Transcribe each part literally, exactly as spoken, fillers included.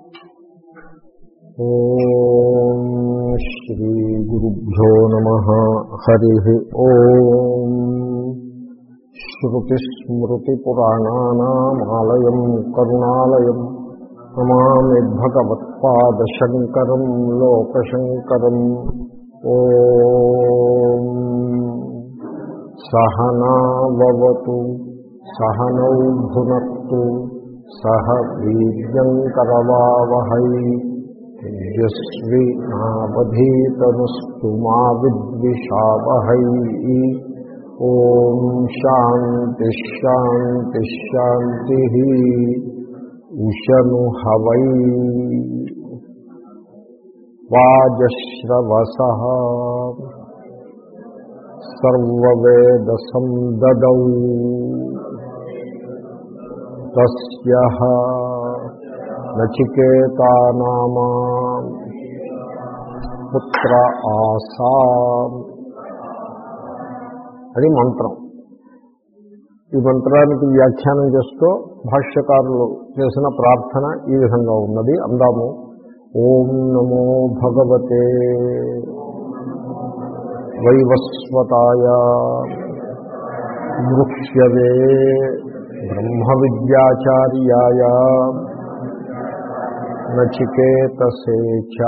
ఓం శ్రీ గురుభ్యో నమః. హరి ఓం. శ్రుతిస్మృతిపురాణానామాలయం కరుణాలయం నమామి భగవత్పాదశంకరం లోకశంకరం. ఓం సహనావతు సహనౌ భునక్తు సహ వీర్యంకరవావహై తేజస్వి నావధీతమస్తు మా విద్విషావహై. ఓం శాంతి శాంతి శాంతి. ఉశను హవై వాజశ్రవసః సర్వవేద సందదౌ తస్యః నచికేతానామా పుత్ర ఆసాం. అది మంత్రం. ఈ మంత్రానికి వ్యాఖ్యానం చేస్తూ భాష్యకారులు చేసిన ప్రార్థన ఈ విధంగా ఉన్నది. అందాము. ఓం నమో భగవతే వైవస్వతాయ మృక్ష్యవే బ్రహ్మ విద్యాచార్యాయ నచికేతసే చ.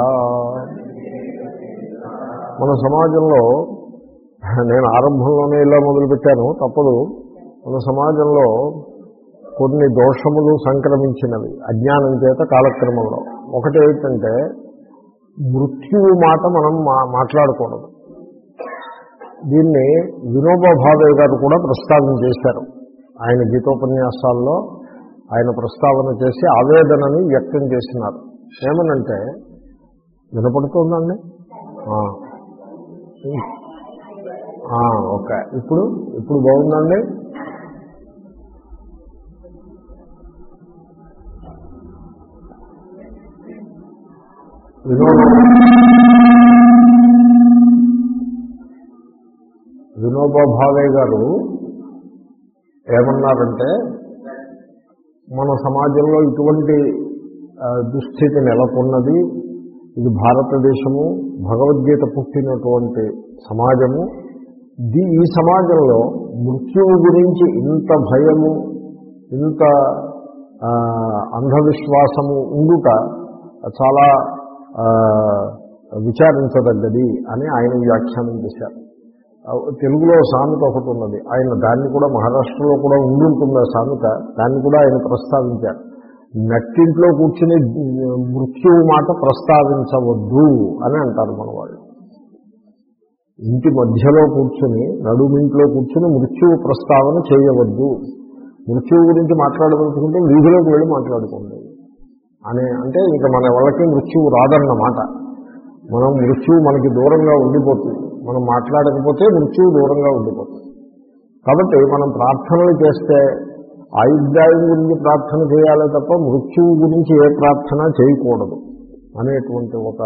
మన సమాజంలో, నేను ఆరంభంలోనే ఇలా మొదలుపెట్టాను, తప్పదు. మన సమాజంలో కొన్ని దోషములు సంక్రమించినవి అజ్ఞానం చేత కాలక్రమంలో. ఒకటి ఏమిటంటే మృత్యువు మాట మనం మా మాట్లాడకూడదు. దీన్ని వినోబా భావే గారు కూడా ప్రస్తావన చేశారు. ఆయన గీతోపన్యాసాల్లో ఆయన ప్రస్తావన చేసి ఆవేదనని వ్యక్తం చేసినారు. ఏమనంటే, వినపడుతుందండి? ఓకే, ఇప్పుడు ఇప్పుడు బాగుందండి. వినోబా వినోబా భావే గారు ఏమన్నారంటే, మన సమాజంలో ఇటువంటి దుస్థితి నెలకొన్నది. ఇది భారతదేశము, భగవద్గీత పుట్టినటువంటి సమాజము. ది ఈ సమాజంలో మృత్యువు గురించి ఇంత భయము, ఇంత అంధవిశ్వాసము ఉండుట చాలా విచారించదగ్గది అని ఆయన వ్యాఖ్యానం చేశారు. తెలుగులో సామెత ఒకటి ఉన్నది. ఆయన దాన్ని కూడా మహారాష్ట్రలో కూడా ఉండుంటుంది ఆ సామెత. దాన్ని కూడా ఆయన ప్రస్తావించారు. నట్టింట్లో కూర్చుని మృత్యువు మాట ప్రస్తావించవద్దు అని అంటారు మన వాళ్ళు. ఇంటి మధ్యలో కూర్చుని, నడుమింట్లో కూర్చుని మృత్యువు ప్రస్తావన చేయవద్దు. మృత్యువు గురించి మాట్లాడదలుచుకుంటే వీధిలోకి వెళ్ళి మాట్లాడుకోండి అని అంటే, ఇంకా మన వాళ్ళకి మృత్యువు రాదన్నమాట. మనం మృత్యువు మనకి దూరంగా ఉండిపోతుంది. మనం మాట్లాడకపోతే మృత్యువు దూరంగా ఉండిపోతుంది. కాబట్టి మనం ప్రార్థనలు చేస్తే ఆయుర్దాయం గురించి ప్రార్థన చేయాలి తప్ప మృత్యువు గురించి ఏ ప్రార్థన చేయకూడదు అనేటువంటి ఒక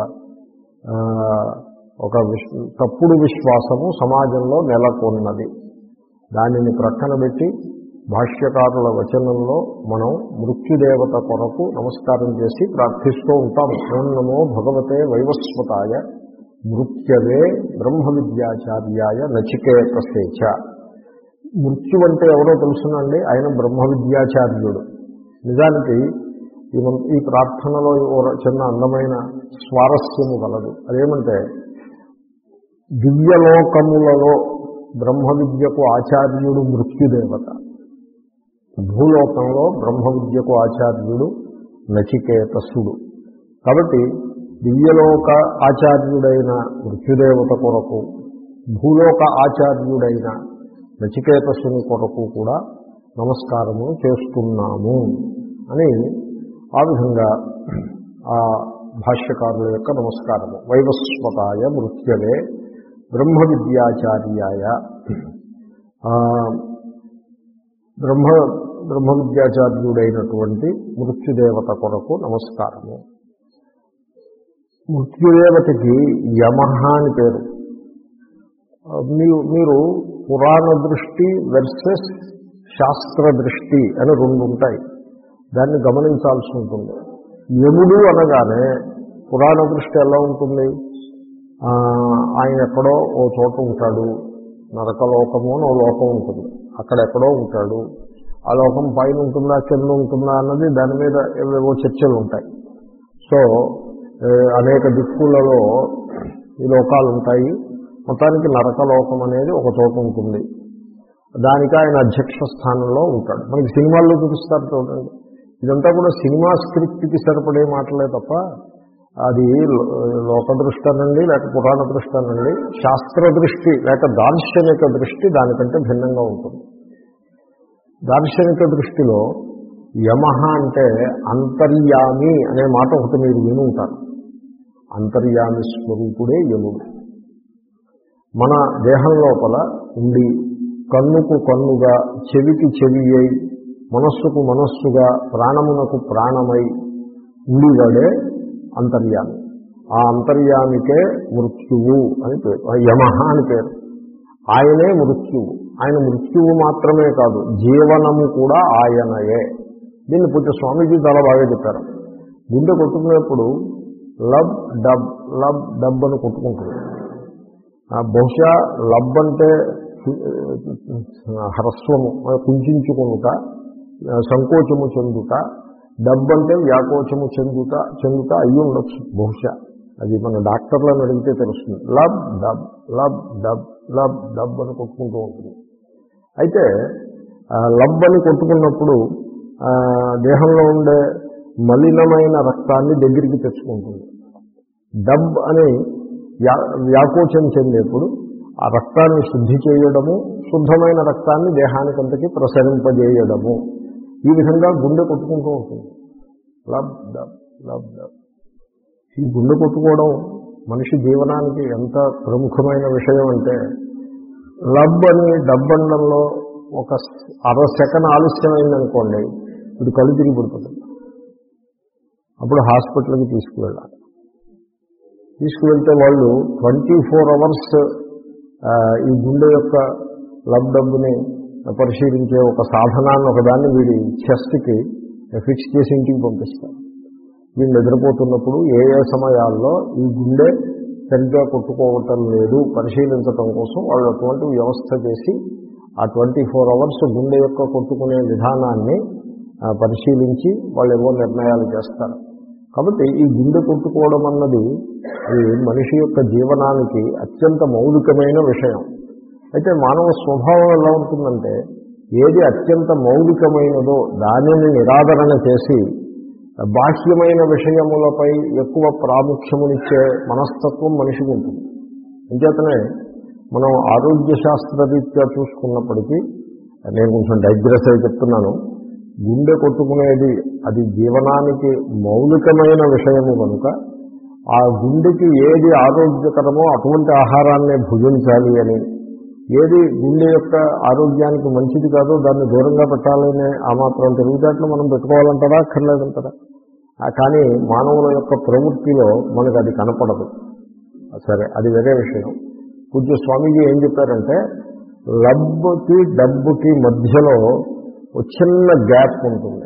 ఒక తప్పుడు విశ్వాసము సమాజంలో నెలకొన్నది. దానిని ప్రక్కన పెట్టి భాష్యకారుల వచనంలో మనం మృత్యుదేవత కొరకు నమస్కారం చేసి ప్రార్థిస్తూ ఉంటాం. ఓం నమో భగవతే వైవస్వతాయ మృత్యవే బ్రహ్మ విద్యాచార్యాయ నచికేతసే చ. మృత్యు అంటే ఎవరో తెలుసునండి, ఆయన బ్రహ్మ విద్యాచార్యుడు. నిజానికి ఈ ఈ ప్రార్థనలో చిన్న అందమైన స్వారస్యము గలదు. అదేమంటే, దివ్యలోకములలో బ్రహ్మ విద్యకు ఆచార్యుడు మృత్యుదేవత, భూలోకంలో బ్రహ్మ విద్యకు ఆచార్యుడు నచికేతసుడు. కాబట్టి దివ్యలోక ఆచార్యుడైన మృత్యుదేవత కొరకు, భూలోక ఆచార్యుడైన నచికేతసుని కొరకు కూడా నమస్కారము చేస్తున్నాము అని ఆ విధంగా ఆ భాష్యకారుల యొక్క నమస్కారము. వైవస్వతాయ మృత్యవే బ్రహ్మ విద్యాచార్యాయ. బ్రహ్మ బ్రహ్మ విద్యాచార్యుడైనటువంటి మృత్యుదేవత కొరకు నమస్కారము. మృత్యుదేవతకి యమః అని పేరు. మీరు మీరు పురాణ దృష్టి వెర్సెస్ శాస్త్ర దృష్టి అని రెండు ఉంటాయి. దాన్ని గమనించాల్సి ఉంటుంది. యముడు అనగానే పురాణ దృష్టి ఎలా ఉంటుంది? ఆయన ఎక్కడో ఓ చోట ఉంటాడు, నరకలోకము అని ఓ లోకం ఉంటుంది, అక్కడెక్కడో ఉంటాడు. ఆ లోకం పైన ఉంటుందా కింద ఉంటుందా అన్నది దాని మీద ఏవేవో చర్చలు ఉంటాయి. సో అనేక దిక్కులలో ఈ లోకాలు ఉంటాయి. మొత్తానికి నరకలోకం అనేది ఒక చోట ఉంటుంది. దానికి ఆయన అధ్యక్ష స్థానంలో ఉంటాడు. మనకి సినిమాల్లో చూపిస్తారు చూడండి. ఇదంతా కూడా సినిమా స్క్రిప్ట్కి సరిపడే మాటలే తప్ప అది లోక దృష్టి అనండి, లేక పురాణ దృష్టి అనండి, శాస్త్ర దృష్టి లేక దార్శనిక దృష్టి దానికంటే భిన్నంగా ఉంటుంది. దార్శనిక దృష్టిలో యమః అంటే అంతర్యామి అనే మాట ఒకటి మీరు విని ఉంటారు. అంతర్యామి స్వరూపుడే యముడు. మన దేహం లోపల ఉండి కన్నుకు కన్నుగా, చెవికి చెవి అయి, మనస్సుకు మనస్సుగా, ప్రాణమునకు ప్రాణమై ఉండేవాడే అంతర్యామి. ఆ అంతర్యామికే మృత్యువు అని పేరు, యమః అని పేరు. ఆయనే మృత్యువు. ఆయన మృత్యువు మాత్రమే కాదు, జీవనము కూడా ఆయనయే. దీన్ని పూజ్య స్వామీజీ చాలా బాగా చెప్పారు. గుండె కొట్టుకునేప్పుడు లబ్ డబ్ లబ్ డబ్ అని కొట్టుకుంటుంది. బహుశా లబ్ అంటే హ్రస్వము కుంచుకొనుట, సంకోచము చెందుట, డబ్ అంటే వ్యాకోచము చెందుట చెందుట అయ్యి ఉండొచ్చు బహుశా. అది మన డాక్టర్లను అడిగితే తెలుస్తుంది. Lub dub lub dub lub dub అని కొట్టుకుంటూ ఉంటుంది. అయితే లబ్ అని కొట్టుకున్నప్పుడు దేహంలో ఉండే మలినమైన రక్తాన్ని దగ్గరికి తెచ్చుకుంటుంది. డబ్ అని వ్యా వ్యాకోచం చెందేప్పుడు ఆ రక్తాన్ని శుద్ధి చేయడము, శుద్ధమైన రక్తాన్ని దేహానికంతకి ప్రసరింపజేయడము, ఈ విధంగా గుండె కొట్టుకుంటూ ఉంటుంది. Lub dub lub dub. ఈ గుండె కొట్టుకోవడం మనిషి జీవనానికి ఎంత ప్రముఖమైన విషయం అంటే, లబ్ అని డబ్బండంలో ఒక అర సెకండ్ ఆలస్యమైందనుకోండి, ఇది కళ్ళు తిరిగి పడుతుంది. అప్పుడు హాస్పిటల్కి తీసుకువెళ్ళాలి. తీసుకువెళ్తే వాళ్ళు ట్వంటీ ఫోర్ అవర్స్ ఈ గుండె యొక్క లబ్ డబ్బుని పరిశీలించే ఒక సాధనాన్ని ఒకదాన్ని వీడి చెస్ట్కి ఫిక్స్ చేసి ఇంటికి పంపిస్తారు. వీళ్ళు నిద్రపోతున్నప్పుడు ఏ ఏ సమయాల్లో ఈ గుండె సరిగ్గా కొట్టుకోవటం లేదు పరిశీలించటం కోసం వాళ్ళు అటువంటి వ్యవస్థ చేసి ఆ ట్వంటీ ఫోర్ అవర్స్ గుండె యొక్క కొట్టుకునే విధానాన్ని పరిశీలించి వాళ్ళు ఏవో నిర్ణయాలు చేస్తారు. కాబట్టి ఈ గుండె కొట్టుకోవడం అన్నది అది మనిషి యొక్క జీవనానికి అత్యంత మౌలికమైన విషయం. అయితే మానవ స్వభావం ఎలా ఉంటుందంటే, ఏది అత్యంత మౌలికమైనదో దానిని నిరాదరణ చేసి బాహ్యమైన విషయములపై ఎక్కువ ప్రాముఖ్యమునిచ్చే మనస్తత్వం మనిషికి ఉంటుంది. అంచేతనే మనం ఆరోగ్య శాస్త్రరీత్యా చూసుకున్నప్పటికీ, నేను కొంచెం డైగ్రెస్ అయి చెప్తున్నాను, గుండె కొట్టుకునేది అది జీవనానికి మౌలికమైన విషయము కనుక ఆ గుండెకి ఏది ఆరోగ్యకరమో అటువంటి ఆహారాన్ని భుజించాలి అని, ఏది గుండె యొక్క ఆరోగ్యానికి మంచిది కాదో దాన్ని దూరంగా పెట్టాలనే ఆ మాత్రం తెలివితేటలు మనం పెట్టుకోవాలంటారా అక్కర్లేదంటారా? కానీ మానవుల యొక్క ప్రవృత్తిలో మనకు అది కనపడదు. సరే, అది వేరే విషయం. పూజ్య స్వామీజీ ఏం చెప్పారంటే, లబ్బుకి డబ్బుకి మధ్యలో ఒక చిన్న గ్యాప్ ఉంటుంది.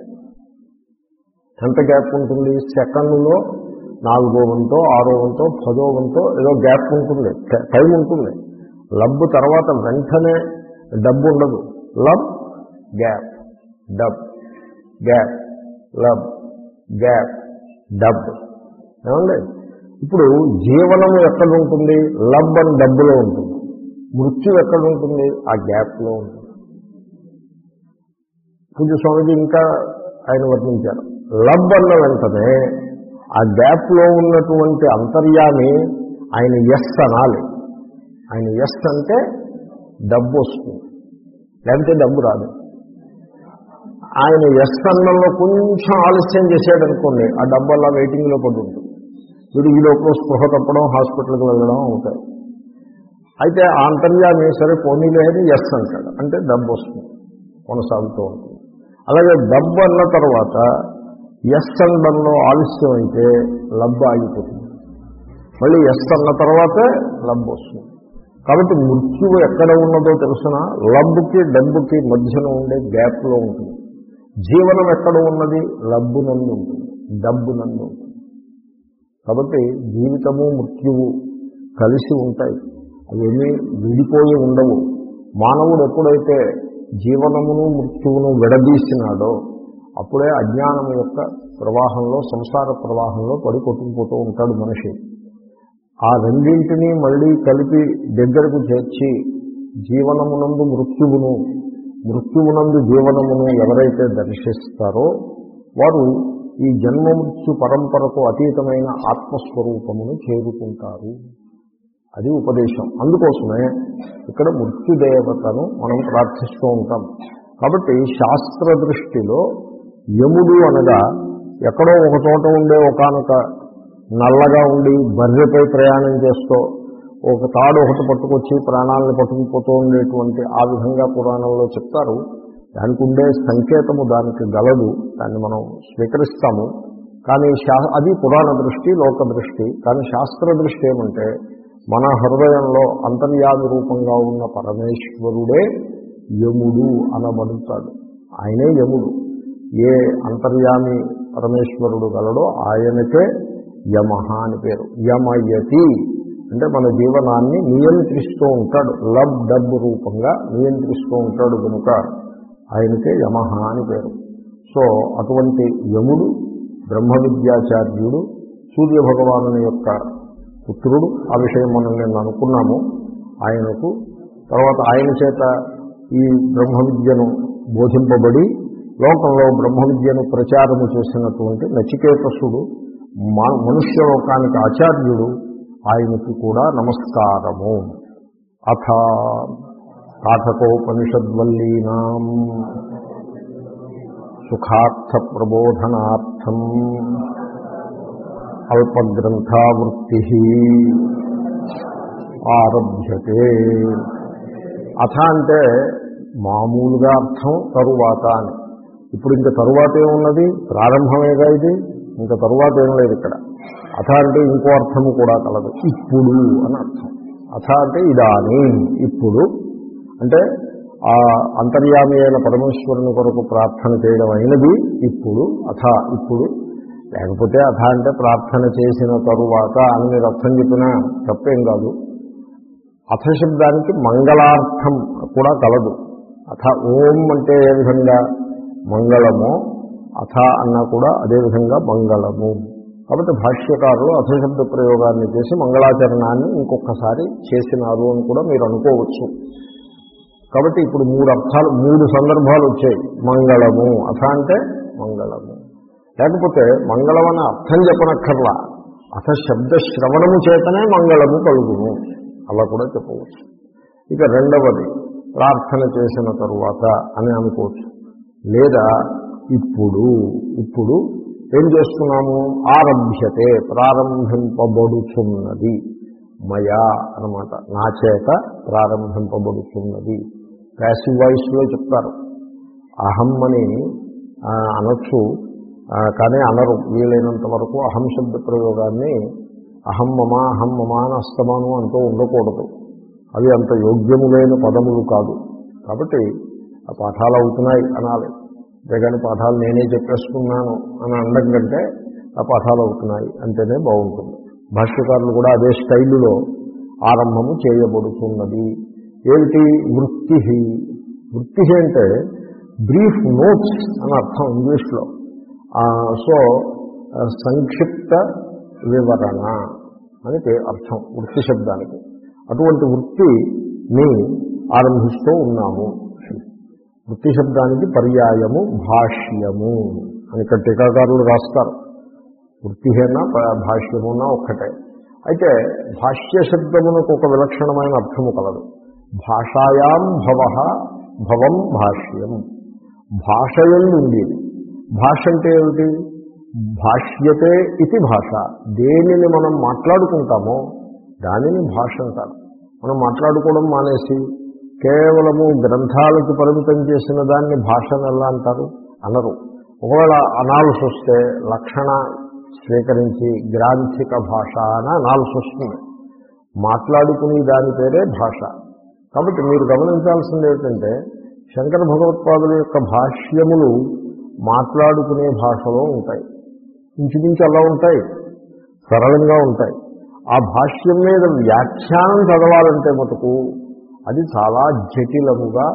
ఎంత గ్యాప్ ఉంటుంది? సెకండ్లో నాలుగో వంతో ఆరో వంతో పదో వంతో ఏదో గ్యాప్ ఉంటుంది, టైం ఉంటుంది. లబ్బు తర్వాత వెంటనే డబ్బు ఉండదు. Lub gap dub gap lub gap dub. ఏమండి, ఇప్పుడు జీవనము ఎక్కడ ఉంటుంది? లబ్ అని డబ్బులో ఉంటుంది. మృత్యు ఎక్కడ ఉంటుంది? ఆ గ్యాప్లో ఉంటుంది. పూజ్య స్వామిజీ ఇంకా ఆయన వర్ణించారు, లబ్ అన్న వెంటనే ఆ గ్యాప్లో ఉన్నటువంటి అంతర్యామి ఆయన ఎస్ అనాలి. ఆయన ఎస్ అంటే డబ్బు వస్తుంది, లేకపోతే డబ్బు రాదు. ఆయన ఎస్ అన్నంలో కొంచెం ఆలస్యం చేశాడనుకోండి, ఆ డబ్బు అలా వెయిటింగ్లో పడి ఉంటుంది. వీడు ఈ లోపల స్పృహ తప్పడం, హాస్పిటల్కి వెళ్ళడం అవుతాయి. అయితే ఆ అంతర్యామి సరే పోనీలే అని ఎస్ అంటాడు, అంటే డబ్బు వస్తుంది, కొనసాగుతూ ఉంటుంది. అలాగే డబ్బు అన్న తర్వాత ఎస్ అనడంలో ఆలస్యం అయితే లబ్బు ఆగిపోతుంది. మళ్ళీ ఎస్ అన్న తర్వాతే లబ్బు వస్తుంది. కాబట్టి మృత్యువు ఎక్కడ ఉన్నదో తెలుసునా? లబ్బుకి డబ్బుకి మధ్యన ఉండే గ్యాప్లో ఉంటుంది. జీవనం ఎక్కడ ఉన్నది? లబ్బు నందు ఉంటుంది. డబ్బునందు ఉంటుంది. కాబట్టి జీవితము మృత్యువు కలిసి ఉంటాయి, అవేమీ విడిపోయి ఉండవు. మానవుడు ఎప్పుడైతే జీవనమును మృత్యువును విడదీసినాడో అప్పుడే అజ్ఞానం యొక్క ప్రవాహంలో, సంసార ప్రవాహంలో పడి కొట్టుకుపోతూ ఉంటాడు మనిషి. ఆ రెండింటినీ మళ్ళీ కలిపి దగ్గరకు చేర్చి జీవనమునందు మృత్యువును, మృత్యువునందు జీవనమును ఎవరైతే దర్శిస్తారో వారు ఈ జన్మ మృత్యు పరంపరకు అతీతమైన ఆత్మస్వరూపమును చేరుకుంటారు. అది ఉపదేశం. అందుకోసమే ఇక్కడ మృత్యుదేవతను మనం ప్రార్థిస్తూ ఉంటాం. కాబట్టి శాస్త్ర దృష్టిలో యముడు అనగా ఎక్కడో ఒక చోట ఉండే ఒకానొక నల్లగా ఉండి బర్రెపై ప్రయాణం చేస్తూ ఒక తాడు ఒకటి పట్టుకొచ్చి ప్రాణాలను పట్టుకుపోతూ ఉండేటువంటి ఆ విధంగా పురాణంలో చెప్తారు. దానికి ఉండే సంకేతము దానికి గలదు, దాన్ని మనం స్వీకరిస్తాము. కానీ శా అది పురాణ దృష్టి, లోక దృష్టి. కానీ శాస్త్ర దృష్టి ఏమంటే మన హృదయంలో అంతర్యామి రూపంగా ఉన్న పరమేశ్వరుడే యముడు అనబడుతాడు. ఆయనే యముడు. ఏ అంతర్యామి పరమేశ్వరుడు గలడో ఆయనకే యమః అని పేరు. యమయతి అంటే మన జీవనాన్ని నియంత్రిస్తూ ఉంటాడు, లబ్ డబ్ రూపంగా నియంత్రిస్తూ ఉంటాడు కనుక ఆయనకే యమః అని పేరు. సో అటువంటి యముడు బ్రహ్మ విద్యాచార్యుడు, సూర్యభగవాను యొక్క పుత్రుడు. ఆ విషయం మనం నేను అనుకున్నాము. ఆయనకు తర్వాత ఆయన చేత ఈ బ్రహ్మ విద్యను బోధింపబడి లోకంలో బ్రహ్మ విద్యను ప్రచారము చేసినటువంటి నచికేతసుడు మనుష్యలోకానికి ఆచార్యుడు, ఆయనకు కూడా నమస్కారము. అథ కాఠకోపనిషద్వల్లీనాం సుఖార్థ ప్రబోధనార్థం అల్పగ్రంథావృత్తి ఆరభ్యతే. అథ అంటే మామూలుగా అర్థం తరువాత అని. ఇప్పుడు ఇంకా తరువాత ఏమున్నది? ప్రారంభమేగా ఇది, ఇంకా తరువాత ఏం లేదు ఇక్కడ. అథ అంటే ఇంకో అర్థము కూడా కలదు, ఇప్పుడు అని అర్థం. అథ అంటే ఇదానీ, ఇప్పుడు అంటే ఆ అంతర్యామి అయిన పరమేశ్వరుని కొరకు ప్రార్థన చేయడం అయినది ఇప్పుడు. అథ ఇప్పుడు, లేకపోతే అథ అంటే ప్రార్థన చేసిన తరువాత అని మీరు అర్థం చెప్పినా తప్పేం కాదు. అథ శబ్దానికి మంగళార్థం కూడా కలదు. అథ ఓం అంటే ఏ విధంగా మంగళమో, అథ అన్నా కూడా అదేవిధంగా మంగళము. కాబట్టి భాష్యకారులు అథశబ్ద ప్రయోగాన్ని చేసి మంగళాచరణాన్ని ఇంకొకసారి చేసినారు అని కూడా మీరు అనుకోవచ్చు. కాబట్టి ఇప్పుడు మూడు అర్థాలు, మూడు సందర్భాలు వచ్చాయి. మంగళము, అథ అంటే మంగళము. లేకపోతే మంగళం అనే అర్థం చెప్పనక్కర్లా, అథ శబ్ద శ్రవణము చేతనే మంగళము కలుగును, అలా కూడా చెప్పవచ్చు. ఇక రెండవది ప్రార్థన చేసిన తరువాత అని అనుకోవచ్చు. లేదా ఇప్పుడు, ఇప్పుడు ఏం చేస్తున్నాము? ఆరభ్యతే, ప్రారంభింపబడుచున్నది. మయా అన్నమాట, నా చేత ప్రారంభింపబడుతున్నది. ప్యాసివ్ వాయిస్లో చెప్తారు. అహం అని అనొచ్చు, కానీ అనరు. వీలైనంత వరకు అహం శబ్ద ప్రయోగాన్ని అహం మమా అహం మమా అని అస్తమానం అంటూ ఉండకూడదు. అవి అంత యోగ్యము లేని పదములు కాదు. కాబట్టి ఆ పాఠాలు అవుతున్నాయి అనాలి. అంతేగాని పాఠాలు నేనే చెప్పేసుకున్నాను అని అనడం కంటే ఆ పాఠాలు అవుతున్నాయి అంటేనే బాగుంటుంది. భాష్యకారులు కూడా అదే స్టైలులో ఆరంభము చేయబడుతున్నది. ఏమిటి? వృత్తి. వృత్తి అంటే బ్రీఫ్ నోట్స్ అని అర్థం ఇంగ్లీష్లో. సో సంక్షిప్త వివరణ అని అర్థం వృత్తి శబ్దానికి. అటువంటి వృత్తిని ఆరంభిస్తూ ఉన్నాము. వృత్తి శబ్దానికి పర్యాయము భాష్యము అని ఇక్కడ టీకాకారులు రాస్తారు. వృత్తిహేనా భాష్యమునా ఒక్కటే. అయితే భాష్య శబ్దమునకు ఒక విలక్షణమైన అర్థము కలదు. భాషాయాం భవ భవం భాష్యం. భాషయందు ఉండేది. భాష అంటే ఏమిటి? భాష్యతే ఇది భాష. దేనిని మనం మాట్లాడుకుంటామో దానిని భాష అంటారు. మనం మాట్లాడుకోవడం మానేసి కేవలము గ్రంథాలకు పరిమితం చేసిన దాన్ని భాషను ఎలా అంటారు? అనరు. ఒకవేళ అనాల్సి వస్తే లక్షణ స్వీకరించి గ్రాంథిక భాష అని అనాల్సి వస్తుంది. మాట్లాడుకునే దాని పేరే భాష. కాబట్టి మీరు గమనించాల్సింది ఏంటంటే శంకర భగవత్పాదుల యొక్క భాష్యములు మాట్లాడుకునే భాషలో ఉంటాయి. ఇంచుమించు అలా ఉంటాయి, సరళంగా ఉంటాయి. ఆ భాష్యం మీద వ్యాఖ్యానం చదవాలంటే మటుకు అది చాలా జటిలముగా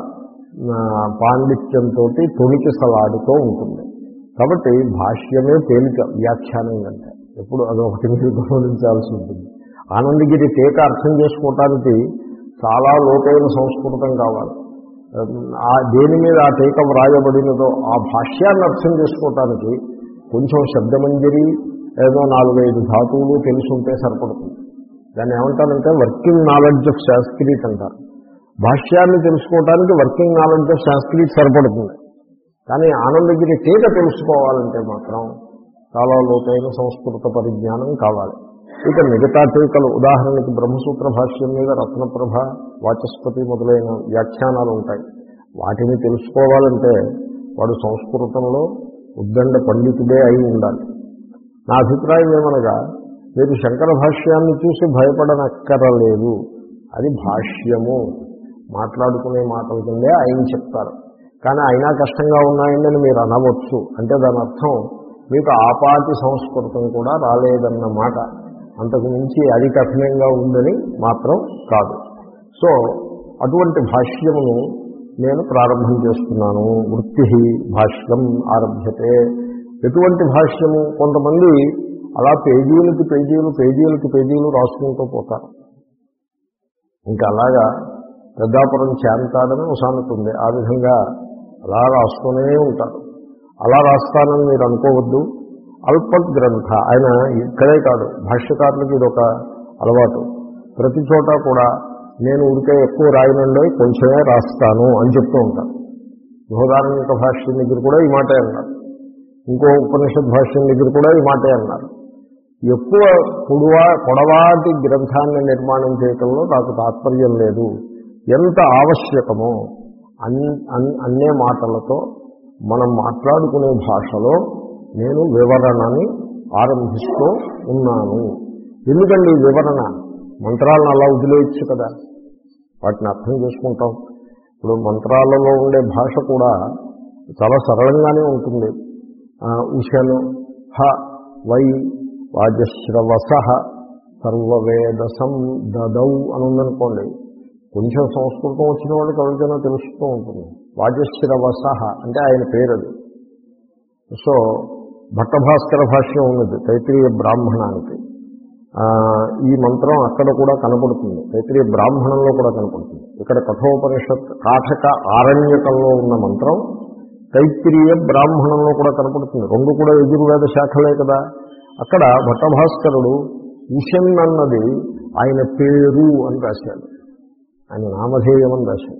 పాండిత్యంతో తొణికిసలాడుతూ ఉంటుంది. కాబట్టి భాష్యమే తేలిక వ్యాఖ్యానం కంటే. ఎప్పుడు అదొకటి మీరు గమనించాల్సి ఉంటుంది. ఆనందగిరి టీక అర్థం చేసుకోవటానికి చాలా లోతైన సంస్కృతం కావాలి. ఆ దేని మీద ఆ టీక వ్రాయబడినదో ఆ భాష్యాన్ని అర్థం చేసుకోవటానికి కొంచెం శబ్దమంజరి ఏదో నాలుగైదు ధాతువులు తెలుసుంటే సరిపడుతుంది. దాన్ని ఏమంటారంటే వర్కింగ్ నాలెడ్జ్ ఆఫ్ సాంస్క్రిట్ అంటారు. భాష్యాన్ని తెలుసుకోవటానికి వర్కింగ్ నాలెడ్జ్ ఆఫ్ సాంస్క్రిట్ సరిపడుతుంది. కానీ ఆనందగిరి టీక తెలుసుకోవాలంటే మాత్రం చాలా లోతైన సంస్కృత పరిజ్ఞానం కావాలి. ఇక మిగతా టీకలు, ఉదాహరణకి బ్రహ్మసూత్ర భాష్యం మీద రత్నప్రభ, వాచస్పతి మొదలైన వ్యాఖ్యానాలు ఉంటాయి. వాటిని తెలుసుకోవాలంటే వాడు సంస్కృతంలో ఉద్దండ పండితుడే అయి ఉండాలి. నా అభిప్రాయం ఏమనగా, మీరు శంకర భాష్యాన్ని చూసి భయపడనక్కరలేదు. అది భాష్యము, మాట్లాడుకునే మాటల కిందే ఆయన చెప్తారు. కానీ అయినా కష్టంగా ఉన్నాయని మీరు అనవచ్చు. అంటే దాని అర్థం మీకు ఆపాతి సంస్కృతం కూడా రాలేదన్న మాట. అంతకు మించి అది కఠినంగా ఉందని మాత్రం కాదు. సో అటువంటి భాష్యమును నేను ప్రారంభం చేస్తున్నాను. వృత్తి భాష్యం ఆరభ్యతే. ఎటువంటి భాష్యము? కొంతమంది అలా పేజీలకి పేజీలు పేజీలకి పేజీలు రాసుకుంటూ పోతారు. ఇంకా అలాగా పెద్దాపురం చేంతాడని ఉసానుతుంది. ఆ విధంగా అలా రాస్తూనే ఉంటారు. అలా రాస్తానని మీరు అనుకోవద్దు. అల్ప గ్రంథ, ఆయన ఇక్కడే కాదు, భాష్యకారులకి ఇది ఒక అలవాటు. ప్రతి చోట కూడా నేను ఉడికే ఎక్కువ రాయనండి, కొంచెమే రాస్తాను అని చెప్తూ ఉంటాను. బృహదారణ్యక భాష్యం దగ్గర కూడా ఈ మాటే అన్నారు. ఇంకో ఉపనిషత్ భాష్యం దగ్గర కూడా ఈ మాటే అన్నారు. ఎక్కువ పొడవా పొడవాటి గ్రంథాన్ని నిర్మాణం చేయటంలో నాకు తాత్పర్యం లేదు. ఎంత ఆవశ్యకమో అన్ అన్నే మాటలతో మనం మాట్లాడుకునే భాషలో నేను వివరణని ఆరంభిస్తూ ఉన్నాను. ఎందుకండి వివరణ? మంత్రాలను అలా వదిలేయచ్చు కదా, వాటిని అర్థం చేసుకుంటాం. ఇప్పుడు మంత్రాలలో ఉండే భాష కూడా చాలా సరళంగానే ఉంటుంది. ఉషను హ వై వాజశ్రవస సర్వవేదసం దదౌ అని ఉందనుకోండి. కొంచెం సంస్కృతం వచ్చిన వాళ్ళకి ఎవరికైనా తెలుస్తూ ఉంటుంది. వాజశ్రవస అంటే ఆయన పేరు అది. సో భట్టభాస్కర భాష్యం ఉన్నది తైత్రీయ బ్రాహ్మణానికి. ఈ మంత్రం అక్కడ కూడా కనపడుతుంది, తైత్రీయ బ్రాహ్మణంలో కూడా కనపడుతుంది. ఇక్కడ కఠోపనిషత్ కాఠక ఆరణ్యకంలో ఉన్న మంత్రం తైత్రీయ బ్రాహ్మణంలో కూడా కనపడుతుంది. రెండు కూడా యజుర్వేద శాఖలే కదా. అక్కడ భట్టభాస్కరుడు ఉషన్ అన్నది ఆయన పేరు అని రాశాడు, ఆయన నామధేయం అని రాశాడు.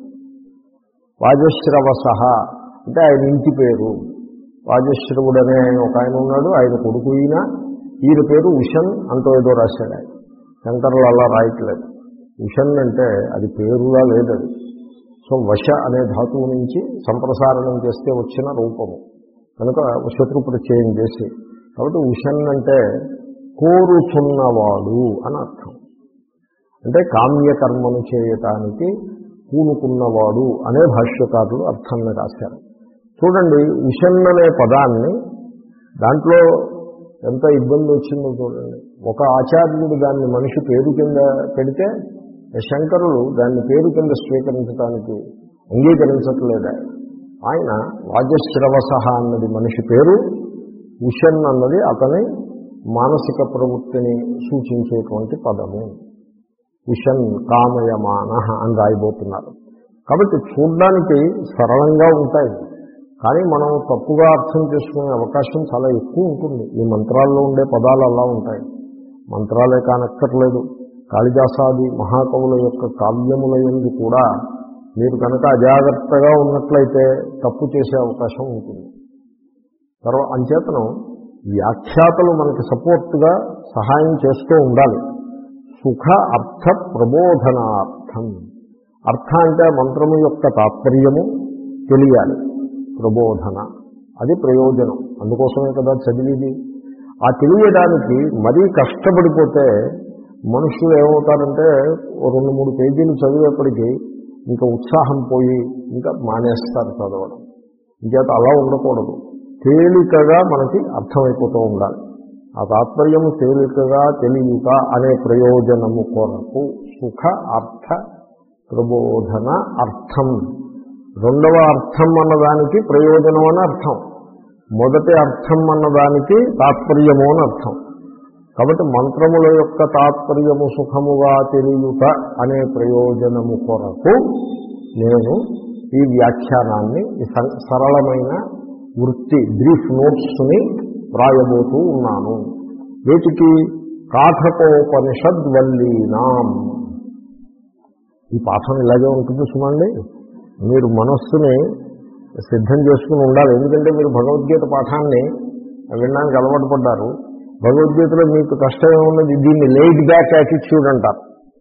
వాజశ్రవస అంటే ఆయన ఇంటి పేరు. వాజశ్రవుడు అనే ఆయన ఒక ఆయన ఉన్నాడు, ఆయన కొడుకు ఈయన. ఈయన పేరు ఉషన్ అంటూ ఏదో రాశాడు ఆయన. శంకరులు అలా రాయట్లేదు. ఉషన్ అంటే అది పేరులా లేదది. సో వశ అనే ధాతువు నుంచి సంప్రసారణం చేస్తే వచ్చిన రూపము కనుక శత్రు ప్రత్యయం చేసి, కాబట్టి ఉషన్ అంటే కోరుచున్నవాడు అని అర్థం. అంటే కామ్యకర్మను చేయటానికి పూనుకున్నవాడు అనే భాష్యకారులు అర్థాన్ని రాశారు. చూడండి, ఉషన్ అనే పదాన్ని దాంట్లో ఎంత ఇబ్బంది వచ్చిందో చూడండి. ఒక ఆచార్యుడు దాన్ని మనిషి పేరు కింద పెడితే శంకరులు దాన్ని పేరు కింద స్వీకరించడానికి అంగీకరించట్లేదు. ఆయన వాజశ్రవస అన్నది మనిషి పేరు, ఉషన్ అన్నది అతని మానసిక ప్రవృత్తిని సూచించేటువంటి పదము. ఉషన్ కామయమాన అని రాయబోతున్నారు. కాబట్టి చూడ్డానికి సరళంగా ఉంటాయి, కానీ మనం తప్పుగా అర్థం చేసుకునే అవకాశం చాలా ఎక్కువ ఉంటుంది. ఈ మంత్రాల్లో ఉండే పదాలు అలా ఉంటాయి. మంత్రాలే కానక్కర్లేదు, కాళిదాసాది మహాకవుల యొక్క కావ్యముల యందు కూడా మీరు కనుక అజాగ్రత్తగా ఉన్నట్లయితే తప్పు చేసే అవకాశం ఉంటుంది. తర్వాత అంచేతనం వ్యాఖ్యాతలు మనకి సపోర్ట్గా సహాయం చేస్తూ ఉండాలి. సుఖ అర్థ ప్రబోధనార్థం. అర్థ అంటే మంత్రము యొక్క తాత్పర్యము తెలియాలి, ప్రబోధన అది ప్రయోజనం. అందుకోసమే కదా చదివిది. ఆ తెలియడానికి మరీ కష్టపడిపోతే మనుషులు ఏమవుతారంటే రెండు మూడు పేజీలు చదివేప్పటికీ ఇంకా ఉత్సాహం పోయి ఇంకా మానేస్తారు చదవడం. ఇంకేత అలా ఉండకూడదు. తేలికగా మనకి అర్థమైపోతూ ఉండాలి. ఆ తాత్పర్యము తేలికగా తెలియక అనే ప్రయోజనము కొరకు సుఖ అర్థ ప్రబోధన అర్థం. రెండవ అర్థం అన్నదానికి ప్రయోజనం అని అర్థం, మొదటి అర్థం అన్నదానికి తాత్పర్యము అని అర్థం. కాబట్టి మంత్రముల యొక్క తాత్పర్యము సుఖముగా తెలియుట అనే ప్రయోజనము కొరకు నేను ఈ వ్యాఖ్యానాన్ని ఈ సరళమైన వృత్తి బ్రీఫ్ నోట్స్ని వ్రాయబోతూ ఉన్నాను. వీటికి కాఠకోపనిషద్వల్లీనాం. ఈ పాఠం ఇలాగే ఉంటుంది సుమండి. మీరు మనస్సుని సిద్ధం చేసుకుని ఉండాలి. ఎందుకంటే మీరు భగవద్గీత పాఠాన్ని వినడానికి అలవాటు పడ్డారు. భగవద్గీతలో మీకు కష్టమే ఉన్నది, దీన్ని లేట్ బ్యాక్ యాటిట్యూడ్ అంటారు.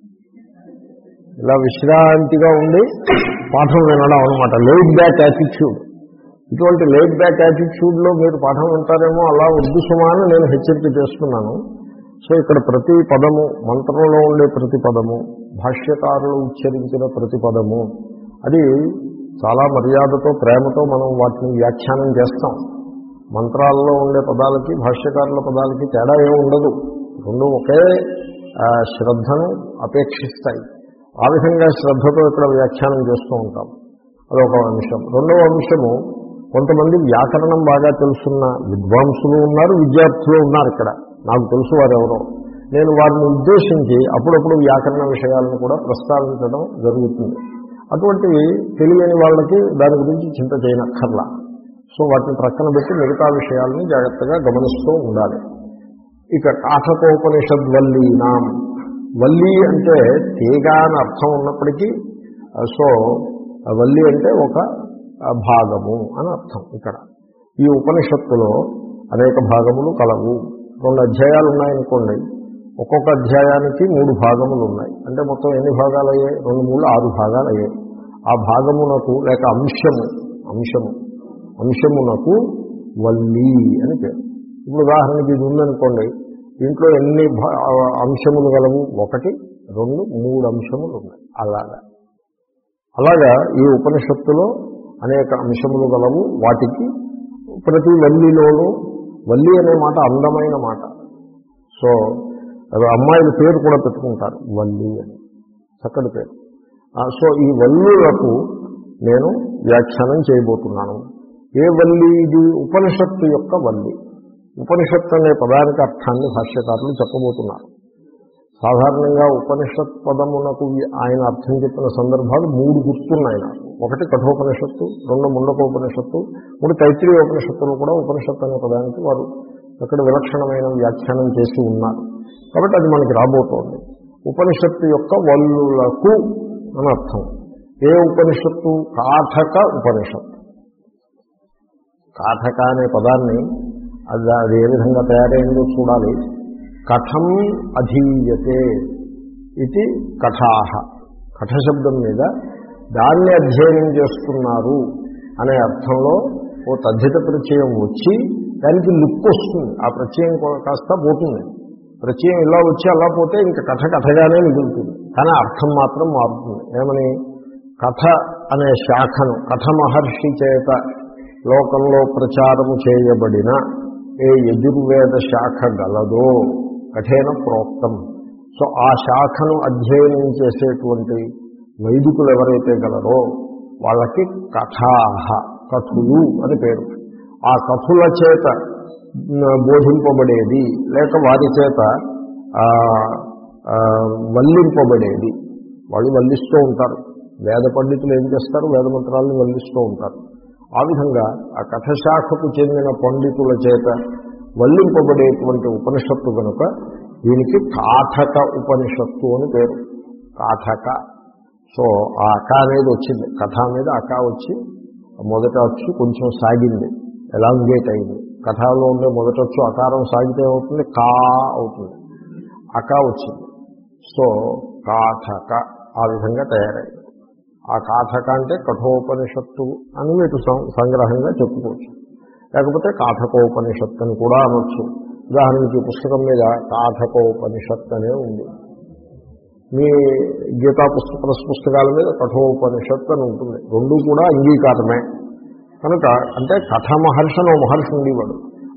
ఇలా విశ్రాంతిగా ఉండి పాఠం వినడం అనమాట, లేట్ బ్యాక్ యాటిట్యూడ్. ఇటువంటి లేట్ బ్యాక్ యాటిట్యూడ్లో మీరు పాఠం వింటారేమో, అలా వద్దు సుమా అని నేను హెచ్చరిక చేస్తున్నాను. సో ఇక్కడ ప్రతి పదము, మంత్రంలో ఉండే ప్రతి పదము, భాష్యకారులు ఉచ్చరించిన ప్రతి పదము, అది చాలా మర్యాదతో ప్రేమతో మనం వాటిని వ్యాఖ్యానం చేస్తాం. మంత్రాల్లో ఉండే పదాలకి భాష్యకారుల పదాలకి తేడా ఏమి ఉండదు, రెండు ఒకే శ్రద్ధను అపేక్షిస్తాయి. ఆ విధంగా శ్రద్ధతో ఇక్కడ వ్యాఖ్యానం చేస్తూ ఉంటాం. అదొక అంశం. రెండవ అంశము, కొంతమంది వ్యాకరణం బాగా తెలుసున్న విద్వాంసులు ఉన్నారు, విద్యార్థులు ఉన్నారు. ఇక్కడ నాకు తెలుసు వారెవరో. నేను వారిని ఉద్దేశించి అప్పుడప్పుడు వ్యాకరణ విషయాలను కూడా ప్రస్తావించడం జరుగుతుంది. అటువంటివి తెలియని వాళ్ళకి దాని గురించి చింత చేయనక్కర్లా. సో వాటిని ప్రక్కన పెట్టి మిగతా విషయాలని జాగ్రత్తగా గమనిస్తూ ఉండాలి. ఇక కాఠకోపనిషద్వల్లీనాం. వల్లి అంటే తీగ అని అర్థం ఉన్నప్పటికీ, సో వల్లి అంటే ఒక భాగము అని అర్థం. ఇక్కడ ఈ ఉపనిషత్తులో అనేక భాగములు కలవు. రెండు అధ్యాయాలు ఉన్నాయనుకోండి, ఒక్కొక్క అధ్యాయానికి మూడు భాగములు ఉన్నాయి. అంటే మొత్తం ఎన్ని భాగాలు అయ్యాయి? రెండు మూడు ఆరు భాగాలు అయ్యాయి. ఆ భాగమునకు లేక అంశము అంశము అంశమునకు వల్లి అని పేరు. ఇప్పుడు ఉదాహరణకి ఇది ఉందనుకోండి, దీంట్లో ఎన్ని అంశములు గలవు? ఒకటి, రెండు, మూడు అంశములు ఉన్నాయి. అలాగా అలాగా ఈ ఉపనిషత్తులో అనేక అంశములు గలవు. వాటికి ప్రతి వల్లిలోనూ, వల్లి అనే మాట అందమైన మాట. సో అమ్మాయిల పేరు కూడా పెట్టుకుంటారు వల్లి అని, చక్కటి పేరు. సో ఈ వల్లులకు నేను వ్యాఖ్యానం చేయబోతున్నాను. ఏ వల్లి ఇది? ఉపనిషత్తు యొక్క వల్లి. ఉపనిషత్తు అనే పదానికి అర్థాన్ని భాష్యకారులు చెప్పబోతున్నారు. సాధారణంగా ఉపనిషత్ పదమునకు ఆయన అర్థం చెప్పిన సందర్భాలు మూడు గుర్తున్నాయి నాకు. ఒకటి కఠోపనిషత్తు, రెండు ముండకోపనిషత్తు, మూడు తైత్రీయ ఉపనిషత్తులు కూడా ఉపనిషత్తు అనే పదానికి వారు అక్కడ విలక్షణమైన వ్యాఖ్యానం చేసి ఉన్నారు. కాబట్టి అది మనకి రాబోతోంది. ఉపనిషత్తు యొక్క వల్లులకు అని అర్థం. ఏ ఉపనిషత్తు? కాఠక ఉపనిషత్తు. కాఠక అనే పదాన్ని అది అది ఏ విధంగా తయారైందో చూడాలి. కథం అధీయతే ఇది కఠాహ. కఠశబ్దం మీద దాన్ని అధ్యయనం చేస్తున్నారు అనే అర్థంలో ఓ తద్ధిత ప్రత్యయం వచ్చి దానికి లుక్ వస్తుంది. ఆ ప్రత్యయం కాస్త పోతుంది. ప్రత్యయం ఇలా వచ్చి అలా పోతే ఇంకా కథ కథగానే మిగులుతుంది, కానీ అర్థం మాత్రం మారుతుంది. ఏమని? కథ అనే శాఖను, కథ మహర్షి చేత లోకంలో ప్రచారము చేయబడిన ఏ యజుర్వేద శాఖ గలదో కఠేన ప్రోక్తం. సో ఆ శాఖను అధ్యయనం చేసేటువంటి వైదికులు ఎవరైతే గలరో వాళ్ళకి కథాహ, కథులు అని పేరు. ఆ కథుల చేత బోధింపబడేది లేక వారి చేత వల్లింపబడేది. వాళ్ళు వల్లిస్తూ ఉంటారు. వేద పండితులు ఏం చేస్తారు? వేదమంత్రాలను వల్లిస్తూ ఉంటారు. ఆ విధంగా ఆ కథశాఖకు చెందిన పండితుల చేత వల్లింపబడేటువంటి ఉపనిషత్తు కనుక దీనికి కాఠక ఉపనిషత్తు అని పేరు. కాఠక. సో ఆ అక అనేది వచ్చింది, కథ మీద అక వచ్చి మొదట వచ్చి కొంచెం సాగింది, ఎలాంగేట్ అయింది. కథలో ఉండే మొదట వచ్చి అకారం సాగితే అవుతుంది, కా అవుతుంది, అక వచ్చింది. సో కాఠక ఆ విధంగా తయారైంది. ఆ కాఠక అంటే కఠోపనిషత్తు అని మీకు సంగ్రహంగా చెప్పుకోవచ్చు. లేకపోతే కాఠకోపనిషత్తు అని కూడా అనొచ్చు. ఉదాహరణకి పుస్తకం మీద కాఠకోపనిషత్తు అనే ఉంది. మీ గీతా పుస్తక పుస్తకాల మీద కఠోపనిషత్తు అని ఉంటుంది. రెండు కూడా అంగీకారమే కనుక. అంటే కథ మహర్షి ఓ మహర్షి ఉండేవాడు.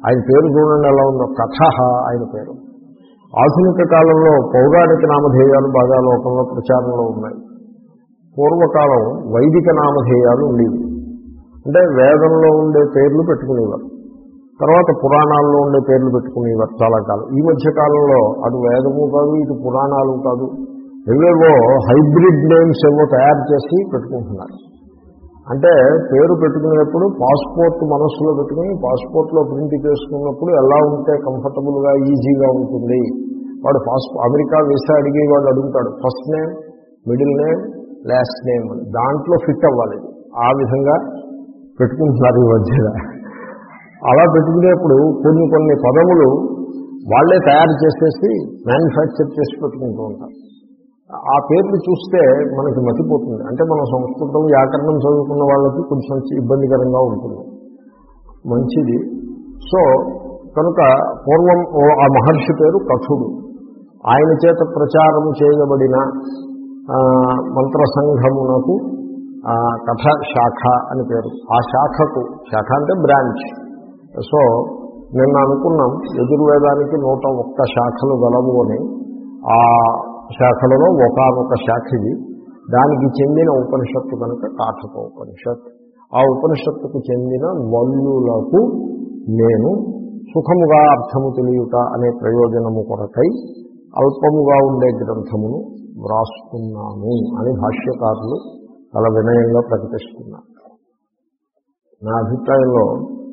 ఆయన పేరు చూడండి ఎలా ఉందో, కథః ఆయన పేరు. ఆధునిక కాలంలో పౌరాణిక నామధేయాలు బాగా లోకంలో ప్రచారంలో ఉన్నాయి. పూర్వకాలం వైదిక నామధేయాలు ఉండేవి. అంటే వేదంలో ఉండే పేర్లు పెట్టుకునేవారు, తర్వాత పురాణాల్లో ఉండే పేర్లు పెట్టుకునేవారు చాలా కాలం. ఈ మధ్య కాలంలో అటు వేదము కాదు, ఇటు పురాణాలు కాదు, ఏవేవో హైబ్రిడ్ నేమ్స్ ఏవో తయారు చేసి పెట్టుకుంటున్నారు. అంటే పేరు పెట్టుకునేప్పుడు పాస్పోర్ట్ మనస్సులో పెట్టుకుని పాస్పోర్ట్లో ప్రింట్ చేసుకున్నప్పుడు ఎలా ఉంటే కంఫర్టబుల్గా ఈజీగా ఉంటుంది. వాడు పాస్పో అమెరికా వీసా అడిగి వాడు అడుగుతాడు first name, middle name, last name అని, దాంట్లో ఫిట్ అవ్వాలి. ఆ విధంగా పెట్టుకుంటున్నారు ఈ మధ్యన. అలా పెట్టుకునేప్పుడు కొన్ని కొన్ని పదములు వాళ్ళే తయారు చేసేసి మ్యానుఫ్యాక్చర్ చేసి పెట్టుకుంటూ ఉంటారు. ఆ పేర్లు చూస్తే మనకి మతిపోతుంది. అంటే మనం సంస్కృతం వ్యాకరణం చదువుకున్న వాళ్ళకి కొంచెం ఇబ్బందికరంగా ఉంటుంది. మంచిది. సో కనుక పూర్వం ఆ మహర్షి పేరు కథుడు. ఆయన చేత ప్రచారము చేయబడిన మంత్రసంఘమునకు కథ శాఖ అని పేరు. ఆ శాఖకు, శాఖ అంటే బ్రాంచ్. సో నిన్న అనుకున్నాం యజుర్వేదానికి నూట ఒక్క శాఖలు గలవు అని. ఆ శాఖలలో ఒకనొక శాఖ ఇది. దానికి చెందిన ఉపనిషత్తు కనుక కాఠక ఉపనిషత్. ఆ ఉపనిషత్తుకు చెందిన వల్లులకు నేను సుఖముగా అర్థము తెలియుట అనే ప్రయోజనము కొరకై అల్పముగా ఉండే గ్రంథమును వ్రాస్తున్నాను అని భాష్యకారులు చాలా వినయంగా ప్రకటిస్తున్నారు. నా అభిప్రాయంలో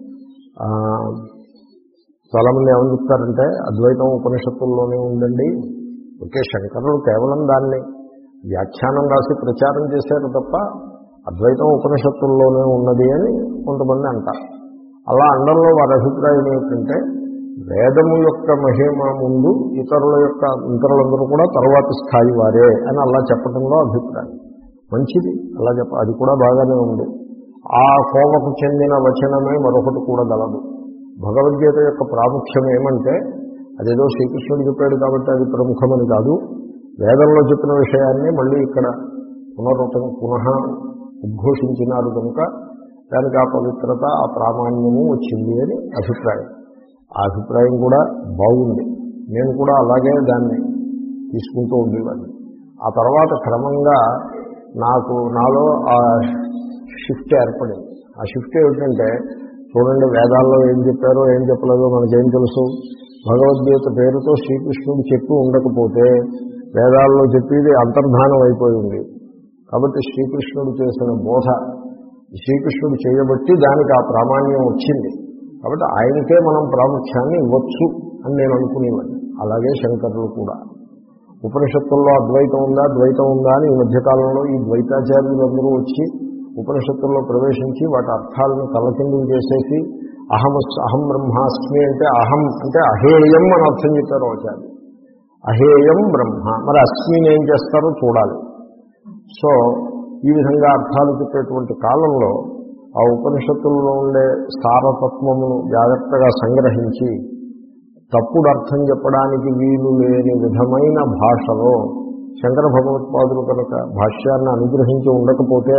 చాలామంది ఏమని చెప్తారంటే అద్వైతం ఉపనిషత్తుల్లోనే ఉందండి, ఒకే శంకరులు కేవలం దాన్ని వ్యాఖ్యానం రాసి ప్రచారం చేశారు తప్ప అద్వైతం ఉపనిషత్తుల్లోనే ఉన్నది అని కొంతమంది అంటారు. అలా అండంలో వారి అభిప్రాయం ఏమిటంటే వేదము యొక్క మహిమ ముందు ఇతరుల యొక్క ఇతరులందరూ కూడా తరువాతి స్థాయి వారే అని అలా చెప్పడంలో అభిప్రాయం మంచిది. అలా చెప్ప అది కూడా బాగానే ఉంది. ఆ కోవకు చెందిన వచనమే మరొకటి కూడా గలదు. భగవద్గీత యొక్క ప్రాముఖ్యం ఏమంటే అదేదో శ్రీకృష్ణుడు చెప్పాడు కాబట్టి అది ప్రముఖమని కాదు, వేదంలో చెప్పిన విషయాన్ని మళ్ళీ ఇక్కడ పునరుతం పునః ఉద్ఘోషించినారు కనుక దానికి ఆ పవిత్రత ఆ ప్రామాణ్యము వచ్చింది అని అభిప్రాయం. ఆ అభిప్రాయం కూడా బాగుంది. నేను కూడా అలాగే దాన్ని తీసుకుంటూ ఉండేవాడిని. ఆ తర్వాత క్రమంగా నాకు నాలో ఆ షిఫ్ట్ ఏర్పడింది. ఆ షిఫ్ట్ ఏమిటంటే చూడండి వేదాల్లో ఏం చెప్పారో ఏం చెప్పలేదో మనకేం తెలుసు. భగవద్గీత పేరుతో శ్రీకృష్ణుడు చెప్పి ఉండకపోతే వేదాల్లో చెప్పేది అంతర్ధానం అయిపోయి ఉంది. కాబట్టి శ్రీకృష్ణుడు చేసిన బోధ శ్రీకృష్ణుడు చేయబట్టి దానికి ఆ ప్రామాణ్యం వచ్చింది. కాబట్టి ఆయనకే మనం ప్రాముఖ్యాన్ని ఇవ్వచ్చు అని నేను అనుకునేవాడిని. అలాగే శంకరులు కూడా ఉపనిషత్తుల్లో అద్వైతం ఉందా ద్వైతం ఉందా అని ఈ మధ్యకాలంలో ఈ ద్వైతాచార్యులందరూ వచ్చి ఉపనిషత్తుల్లో ప్రవేశించి వాటి అర్థాలను తలకిందులు చేసేసి అహం అహం బ్రహ్మాస్మి అంటే అహం అంటే అహేయం అని అర్థం చెప్పారు ఆచార్యులు. అహేయం బ్రహ్మ, మరి అస్మిని ఏం చేస్తారో చూడాలి. సో ఈ విధంగా అర్థాలు చెప్పేటువంటి కాలంలో ఆ ఉపనిషత్తుల్లో ఉండే సారతత్వమును జాగ్రత్తగా సంగ్రహించి తప్పుడు అర్థం చెప్పడానికి వీలు లేని విధమైన భాషలో శంకర భగవత్పాదులు కనుక భాష్యాన్ని అనుగ్రహించి ఉండకపోతే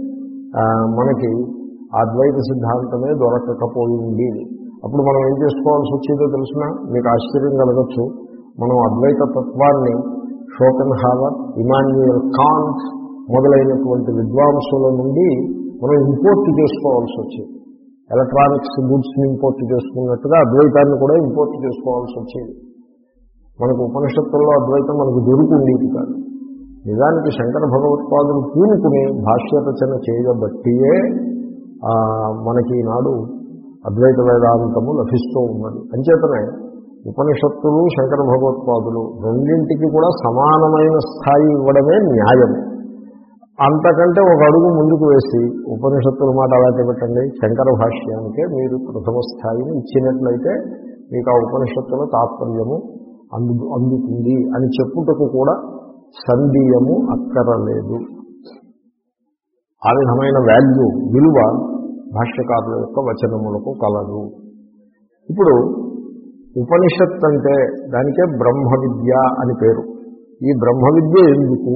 మనకి అద్వైత సిద్ధాంతమే దొరకకపోయి ఉండేది. అప్పుడు మనం ఏం చేసుకోవాల్సి వచ్చేదో తెలిసిన మీకు ఆశ్చర్యం కలగచ్చు. మనం అద్వైత తత్వాన్ని షోపెన్హావర్, ఇమాన్యుయల్ కాంట్ మొదలైనటువంటి విద్వాంసుల నుండి మనం ఇంపోర్ట్ చేసుకోవాల్సి వచ్చేది. ఎలక్ట్రానిక్స్ గూడ్స్ని ఇంపోర్ట్ చేసుకున్నట్టుగా అద్వైతాన్ని కూడా ఇంపోర్ట్ చేసుకోవాల్సి వచ్చేది. మనకు ఉపనిషత్తుల్లో అద్వైతం మనకు దొరుకుండేది కాదు. నిజానికి శంకర భగవత్పాదులు పూనుకుని భాష్య రచన చేయబట్టియే మనకి ఈనాడు అద్వైత వేదాంతము లభిస్తూ ఉన్నది. అంచేతనే ఉపనిషత్తులు శంకర భగవత్పాదులు రెండింటికి కూడా సమానమైన స్థాయి ఇవ్వడమే న్యాయం. అంతకంటే ఒక అడుగు ముందుకు వేసి ఉపనిషత్తుల మాట అలాగే పెట్టండి, శంకర భాష్యానికే మీరు ప్రథమ స్థాయిని ఇచ్చినట్లయితే మీకు ఆ ఉపనిషత్తుల తాత్పర్యము అందు అందుతుంది అని చెప్పుటకు కూడా సందేహము అక్కరలేదు. ఆ విధమైన వాల్యూ విలువ భాష్యకారుల యొక్క వచనములకు కలదు. ఇప్పుడు ఉపనిషత్ అంటే దానికే బ్రహ్మ విద్య అని పేరు. ఈ బ్రహ్మ విద్య ఎందుకు?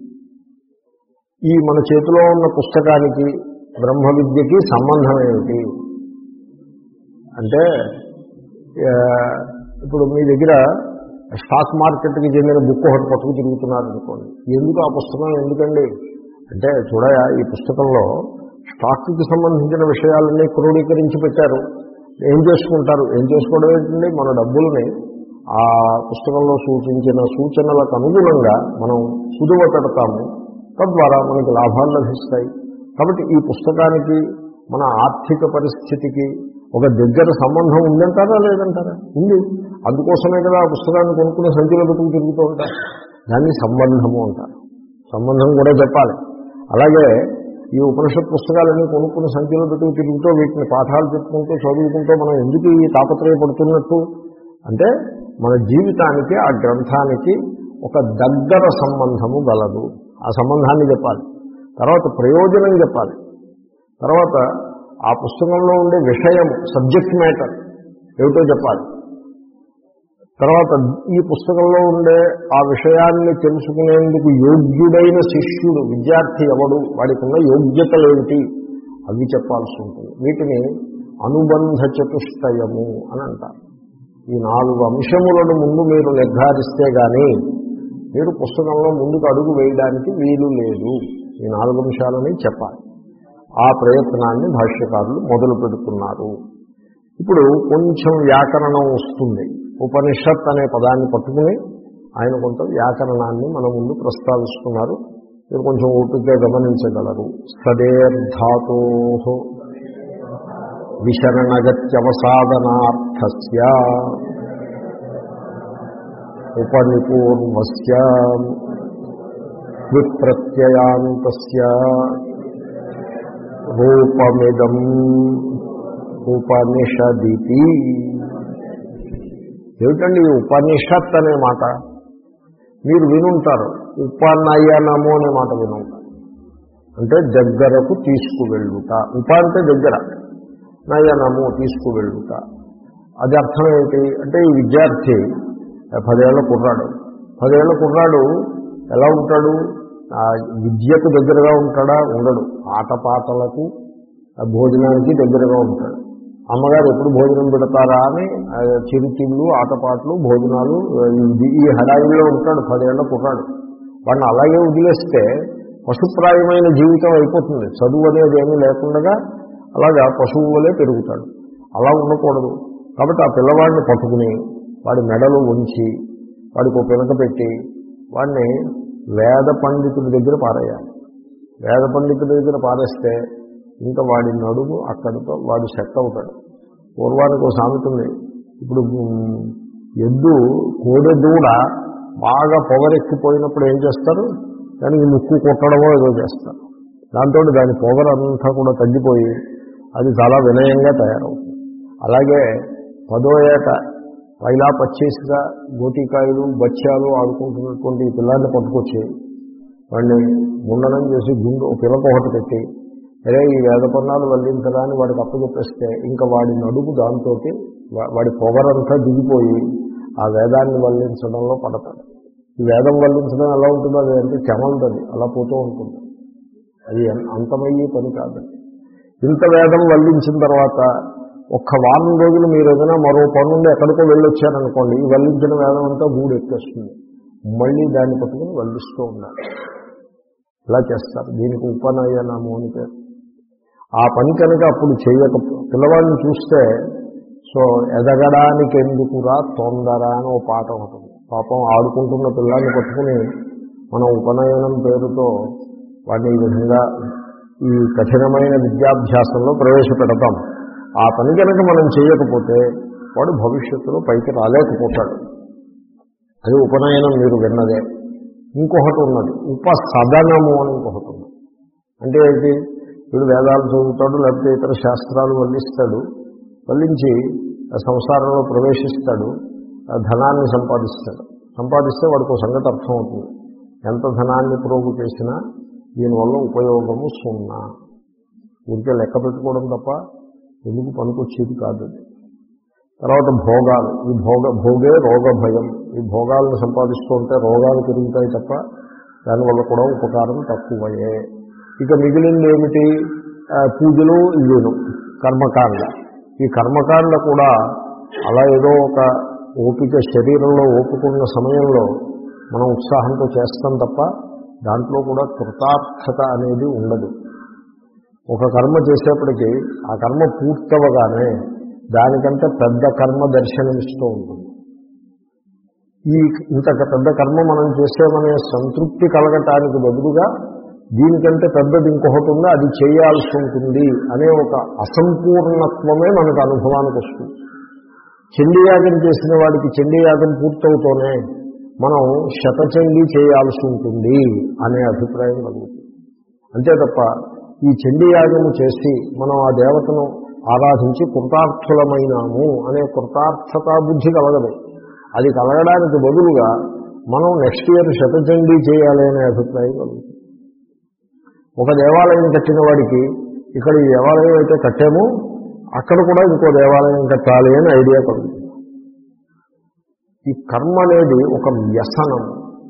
ఈ మన చేతిలో ఉన్న పుస్తకానికి బ్రహ్మ విద్యకి సంబంధం ఏమిటి అంటే ఇప్పుడు మీ దగ్గర స్టాక్ మార్కెట్కి చెందిన బుక్ ఒకటి పట్టుకు తిరుగుతున్నారు అనుకోండి, ఎందుకు ఆ పుస్తకం ఎందుకండి అంటే, చూడయా ఈ పుస్తకంలో స్టాక్కి సంబంధించిన విషయాలన్నీ క్రోడీకరించి పెట్టారు, ఏం చేసుకుంటారు, ఏం చేసుకోవడం ఏంటండి, మన డబ్బుల్ని ఆ పుస్తకంలో సూచించిన సూచనలకు అనుగుణంగా మనం కుదువ పెడతాము, తద్వారా మనకి లాభాలు లభిస్తాయి. కాబట్టి ఈ పుస్తకానికి మన ఆర్థిక పరిస్థితికి ఒక దగ్గర సంబంధం ఉందంటారా లేదంటారా? ఉంది. అందుకోసమే కదా ఆ పుస్తకాన్ని కొనుక్కునే సంఖ్యలో పెట్టుకు తిరుగుతూ ఉంటారు. దాన్ని సంబంధము అంటారు. సంబంధం కూడా చెప్పాలి. అలాగే ఈ ఉపనిషత్ పుస్తకాలన్నీ కొనుక్కునే సంఖ్యలో పెట్టుకు తిరుగుతూ వీటిని పాఠాలు చెప్పుకుంటూ చదువుకుంటూ మనం ఎందుకు ఈ తాపత్రయపడుతున్నట్టు అంటే, మన జీవితానికి ఆ గ్రంథానికి ఒక దగ్గర సంబంధము గలదు. ఆ సంబంధాన్ని చెప్పాలి. తర్వాత ప్రయోజనం చెప్పాలి. తర్వాత ఆ పుస్తకంలో ఉండే విషయం, సబ్జెక్ట్ మ్యాటర్ ఏమిటో చెప్పాలి. తర్వాత ఈ పుస్తకంలో ఉండే ఆ విషయాన్ని తెలుసుకునేందుకు యోగ్యుడైన శిష్యుడు, విద్యార్థి ఎవడు, వాడికి ఉన్న యోగ్యతలేమిటి అవి చెప్పాల్సి ఉంటుంది. వీటిని అనుబంధ చతుష్టయము అని అంటారు. ఈ నాలుగు అంశములను ముందు మీరు నిర్ధారిస్తే కానీ మీరు పుస్తకంలో ముందుకు అడుగు వేయడానికి వీలు లేదు. ఈ నాలుగు అంశాలని చెప్పాలి. ఆ ప్రయత్నాన్ని భాష్యకారులు మొదలు పెడుతున్నారు. ఇప్పుడు కొంచెం వ్యాకరణం వస్తుంది. ఉపనిషత్ అనే పదాన్ని పట్టుకుని ఆయన కొంత వ్యాకరణాన్ని మన ముందు ప్రస్తావిస్తున్నారు. మీరు కొంచెం ఓపికగా గమనించగలరు. సదేర్ధాతో విశరణగత్యవసాదనార్థస్య ఉపనిపూర్వస్య విప్రత్యయాంతస్య రూపమిదం ఉపనిషదితి. ఏమిటండి ఈ ఉపనిషత్ అనే మాట? మీరు వినుంటారు. ఉపనయనము అనే మాట వినుంటారు. అంటే దగ్గరకు తీసుకువెళ్ళుట. ఉప అంటే దగ్గర, నయనము తీసుకువెళ్ళుట. అది అర్థం ఏమిటి అంటే, ఈ విద్యార్థి పదేళ్ల కుర్రాడు పదేళ్ల కుర్రాడు ఎలా ఉంటాడు? విద్యకు దగ్గరగా ఉంటాడా? ఉండడు. ఆటపాటలకు భోజనానికి దగ్గరగా ఉంటాడు. అమ్మగారు ఎప్పుడు భోజనం పెడతారా అని చిరుతిళ్ళు, ఆటపాటలు, భోజనాలు, ఈ హడావిలో ఉంటాడు పదేళ్ల కుర్రాడు. వాడిని అలాగే వదిలేస్తే పశుప్రాయమైన జీవితం అయిపోతుంది. చదువు అనేది ఏమీ లేకుండా అలాగా పశువు వలే పెరుగుతాడు. అలా ఉండకూడదు. కాబట్టి ఆ పిల్లవాడిని పట్టుకుని వాడి మెడలు ఉంచి వాడికి ఒక పిలక పెట్టి వాడిని వేద పండితుడి దగ్గర పారేయాలి. వేద పండితుడి దగ్గర పారేస్తే ఇంకా వాడి నడుము అక్కడితో వాడు సెట్ అవుతాడు. పూర్వానికి ఒక సామెత ఉంది. ఇప్పుడు ఎద్దు కోడెదూడ బాగా పొగరెక్కిపోయినప్పుడు ఏం చేస్తారు? దానికి ముక్కు కొట్టడమో ఏదో చేస్తారు. దాంతో దాని పొగరంతా కూడా తగ్గిపోయి అది చాలా వినయంగా తయారవుతుంది. అలాగే పదో ఏట పైలా పచ్చేసిగా గోటికాయలు బచ్చాలు ఆడుకుంటున్నటువంటి ఈ పిల్లాన్ని పట్టుకొచ్చి వాడిని ముండనం చేసి గుండు పిల్లక ఒకటి పెట్టి, అరే ఈ వేద పన్నాలు వల్లించరా అని వాడికి అప్పచెప్పేస్తే ఇంకా వాడి నడుము దాంతో వాడి పొగరంతా దిగిపోయి ఆ వేదాన్ని వల్లించడంలో పడతాడు. ఈ వేదం వల్లించడం ఎలా ఉంటుందో అది అంటే చెమలుతుంది, అలా పోతూ ఉంటుంది. అది అంతమయ్యే పని కాదు. ఇంత వేదం వల్లించిన తర్వాత ఒక్క వారం రోజులు మీరు ఏదైనా మరో పనుండి ఎక్కడికో వెళ్ళొచ్చారనుకోండి, ఈ వల్లించిన వేదం అంతా గూడు ఎక్కేస్తుంది. మళ్ళీ దాన్ని పట్టుకుని వల్లిస్తూ ఉండాలి. ఇలా చేస్తారు. దీనికి ఉపనయనము అని పేరు. ఆ పని కనుక అప్పుడు చేయక పిల్లవాడిని చూస్తే, సో ఎదగడానికి ఎందుకురా తొందర అని ఓ పాట ఉంటుంది. పాపం ఆడుకుంటున్న పిల్లాన్ని పట్టుకుని మనం ఉపనయనం పేరుతో వాడిని ఈ విధంగా ఈ కఠినమైన విద్యాభ్యాసంలో ప్రవేశపెడతాం. ఆ పని కనుక మనం చేయకపోతే వాడు భవిష్యత్తులో పైకి రాలేకపోతాడు. అది ఉపనయనం మీరు విన్నదే. ఇంకొకటి ఉన్నది ఉపసదనము అని ఇంకొకటి ఉంది. అంటే ఏంటి? వీడు వేదాలు చదువుతాడు, లేకపోతే ఇతర శాస్త్రాలు వల్లిస్తాడు, వల్లించి సంసారంలో ప్రవేశిస్తాడు, ధనాన్ని సంపాదిస్తాడు. సంపాదిస్తే వాడికి ఒక సంగతి అర్థమవుతుంది. ఎంత ధనాన్ని ప్రోగు చేసినా దీనివల్ల ఉపయోగము సున్నా. ఊరికే లెక్క పెట్టుకోవడం తప్ప ఎందుకు పనికొచ్చేది కాదు. తర్వాత భోగాలు. ఈ భోగ భోగే రోగ భయం. ఈ భోగాలను సంపాదిస్తూ ఉంటే రోగాలు పెరుగుతాయి తప్ప దానివల్ల కూడా ఉపకారం తక్కువయే. ఇక మిగిలింది ఏమిటి? పూజలు, ఇవేను కర్మకాండ. ఈ కర్మకాండ కూడా అలా ఏదో ఒక ఓపిక శరీరంలో ఓపుకున్న సమయంలో మనం ఉత్సాహంతో చేస్తాం తప్ప దాంట్లో కూడా కృతార్థత అనేది ఉండదు. ఒక కర్మ చేసేప్పటికీ ఆ కర్మ పూర్తవగానే దానికంటే పెద్ద కర్మ దర్శనమిస్తూ ఉంటుంది. ఈ ఇంత పెద్ద కర్మ మనం చేసేమనే సంతృప్తి కలగటానికి బదులుగా దీనికంటే పెద్దది ఇంకొకటి ఉందో అది చేయాల్సి ఉంటుంది అనే ఒక అసంపూర్ణత్వమే మనకు అనుభవానికి వస్తుంది. చండీయాగం చేసిన వాడికి చండీయాగం పూర్తవుతూనే మనం శతచండీ చేయాల్సి ఉంటుంది అనే అభిప్రాయం కలుగుతుంది. అంతే తప్ప ఈ చండీయాగము చేసి మనం ఆ దేవతను ఆరాధించి కృతార్థులమైనాము అనే కృతార్థతా బుద్ధి కలగదు. అది కలగడానికి బదులుగా మనం నెక్స్ట్ ఇయర్ శతచండీ చేయాలి అనే అభిప్రాయం కలుగుతుంది. ఒక దేవాలయం కట్టిన వాడికి ఇక్కడ ఈ దేవాలయం అయితే కట్టామో అక్కడ కూడా ఇంకో దేవాలయం కట్టాలి అని ఐడియా కలుగుతుంది. ఈ కర్మ అనేది ఒక వ్యసనం,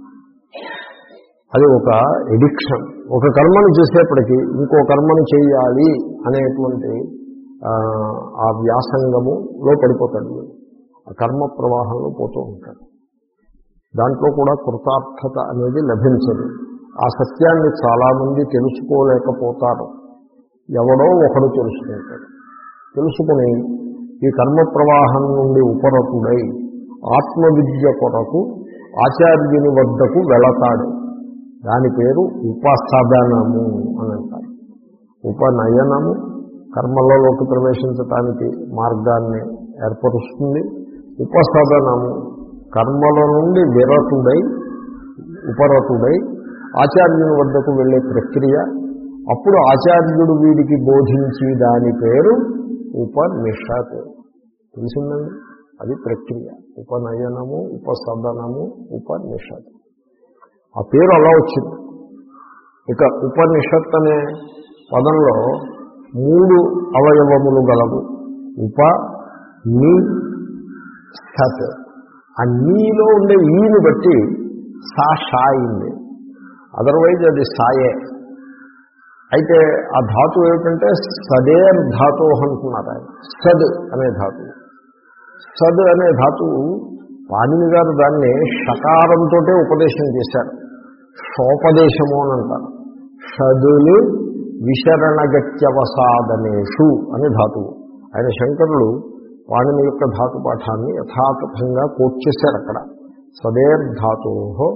అది ఒక ఎడిక్షన్. ఒక కర్మను చేసేప్పటికీ ఇంకో కర్మను చేయాలి అనేటువంటి ఆ వ్యాసంగములో పడిపోతాడు. ఆ కర్మ ప్రవాహంలో పోతూ ఉంటాడు. దాంట్లో కూడా కృతార్థత అనేది లభించదు. ఆ సత్యాన్ని చాలామంది తెలుసుకోలేకపోతారు. ఎవడో ఒకడు తెలుసుకుంటాడు. తెలుసుకుని ఈ కర్మ ప్రవాహం నుండి ఉపరతుడై ఆత్మవిద్య కొరకు ఆచార్యుని వద్దకు వెళతాడు. దాని పేరు ఉపసదనము అని అంటారు. ఉపనయనము కర్మలలోకి ప్రవేశించటానికి మార్గాన్ని ఏర్పరుస్తుంది. ఉపసదనము కర్మల నుండి విరతుడై ఉపరతుడై ఆచార్యుని వద్దకు వెళ్ళే ప్రక్రియ. అప్పుడు ఆచార్యుడు వీడికి బోధించి దాని పేరు ఉపనిషత్. తెలిసిందండి, అది ప్రక్రియ. ఉపనయనము, ఉపసదనము, ఉపనిషత్. ఆ పేరు అలా వచ్చింది. ఇక ఉపనిషత్ అనే పదంలో మూడు అవయవములు గలవు. ఉప, ని, సత్. ఆ నీలో ఉండే ఈని బట్టి సా షా అయింది. అదర్వైజ్ అది సాయే. అయితే ఆ ధాతు ఏమిటంటే సదేర్ ధాతు అంటున్నారు ఆయన. సద్ అనే ధాతువు. సద్ అనే ధాతువు పాణిని గారు దాన్ని షకారంతో ఉపదేశం చేశారు. షోపదేశము అని అంటారు. షదులు విశరణగత్యవసాదనేషు అనే ధాతువు. ఆయన శంకరులు పాణిని యొక్క ధాతుపాఠాన్ని యథాతథంగా కోట్ చేశారు అక్కడ. సదేర్ ధాతో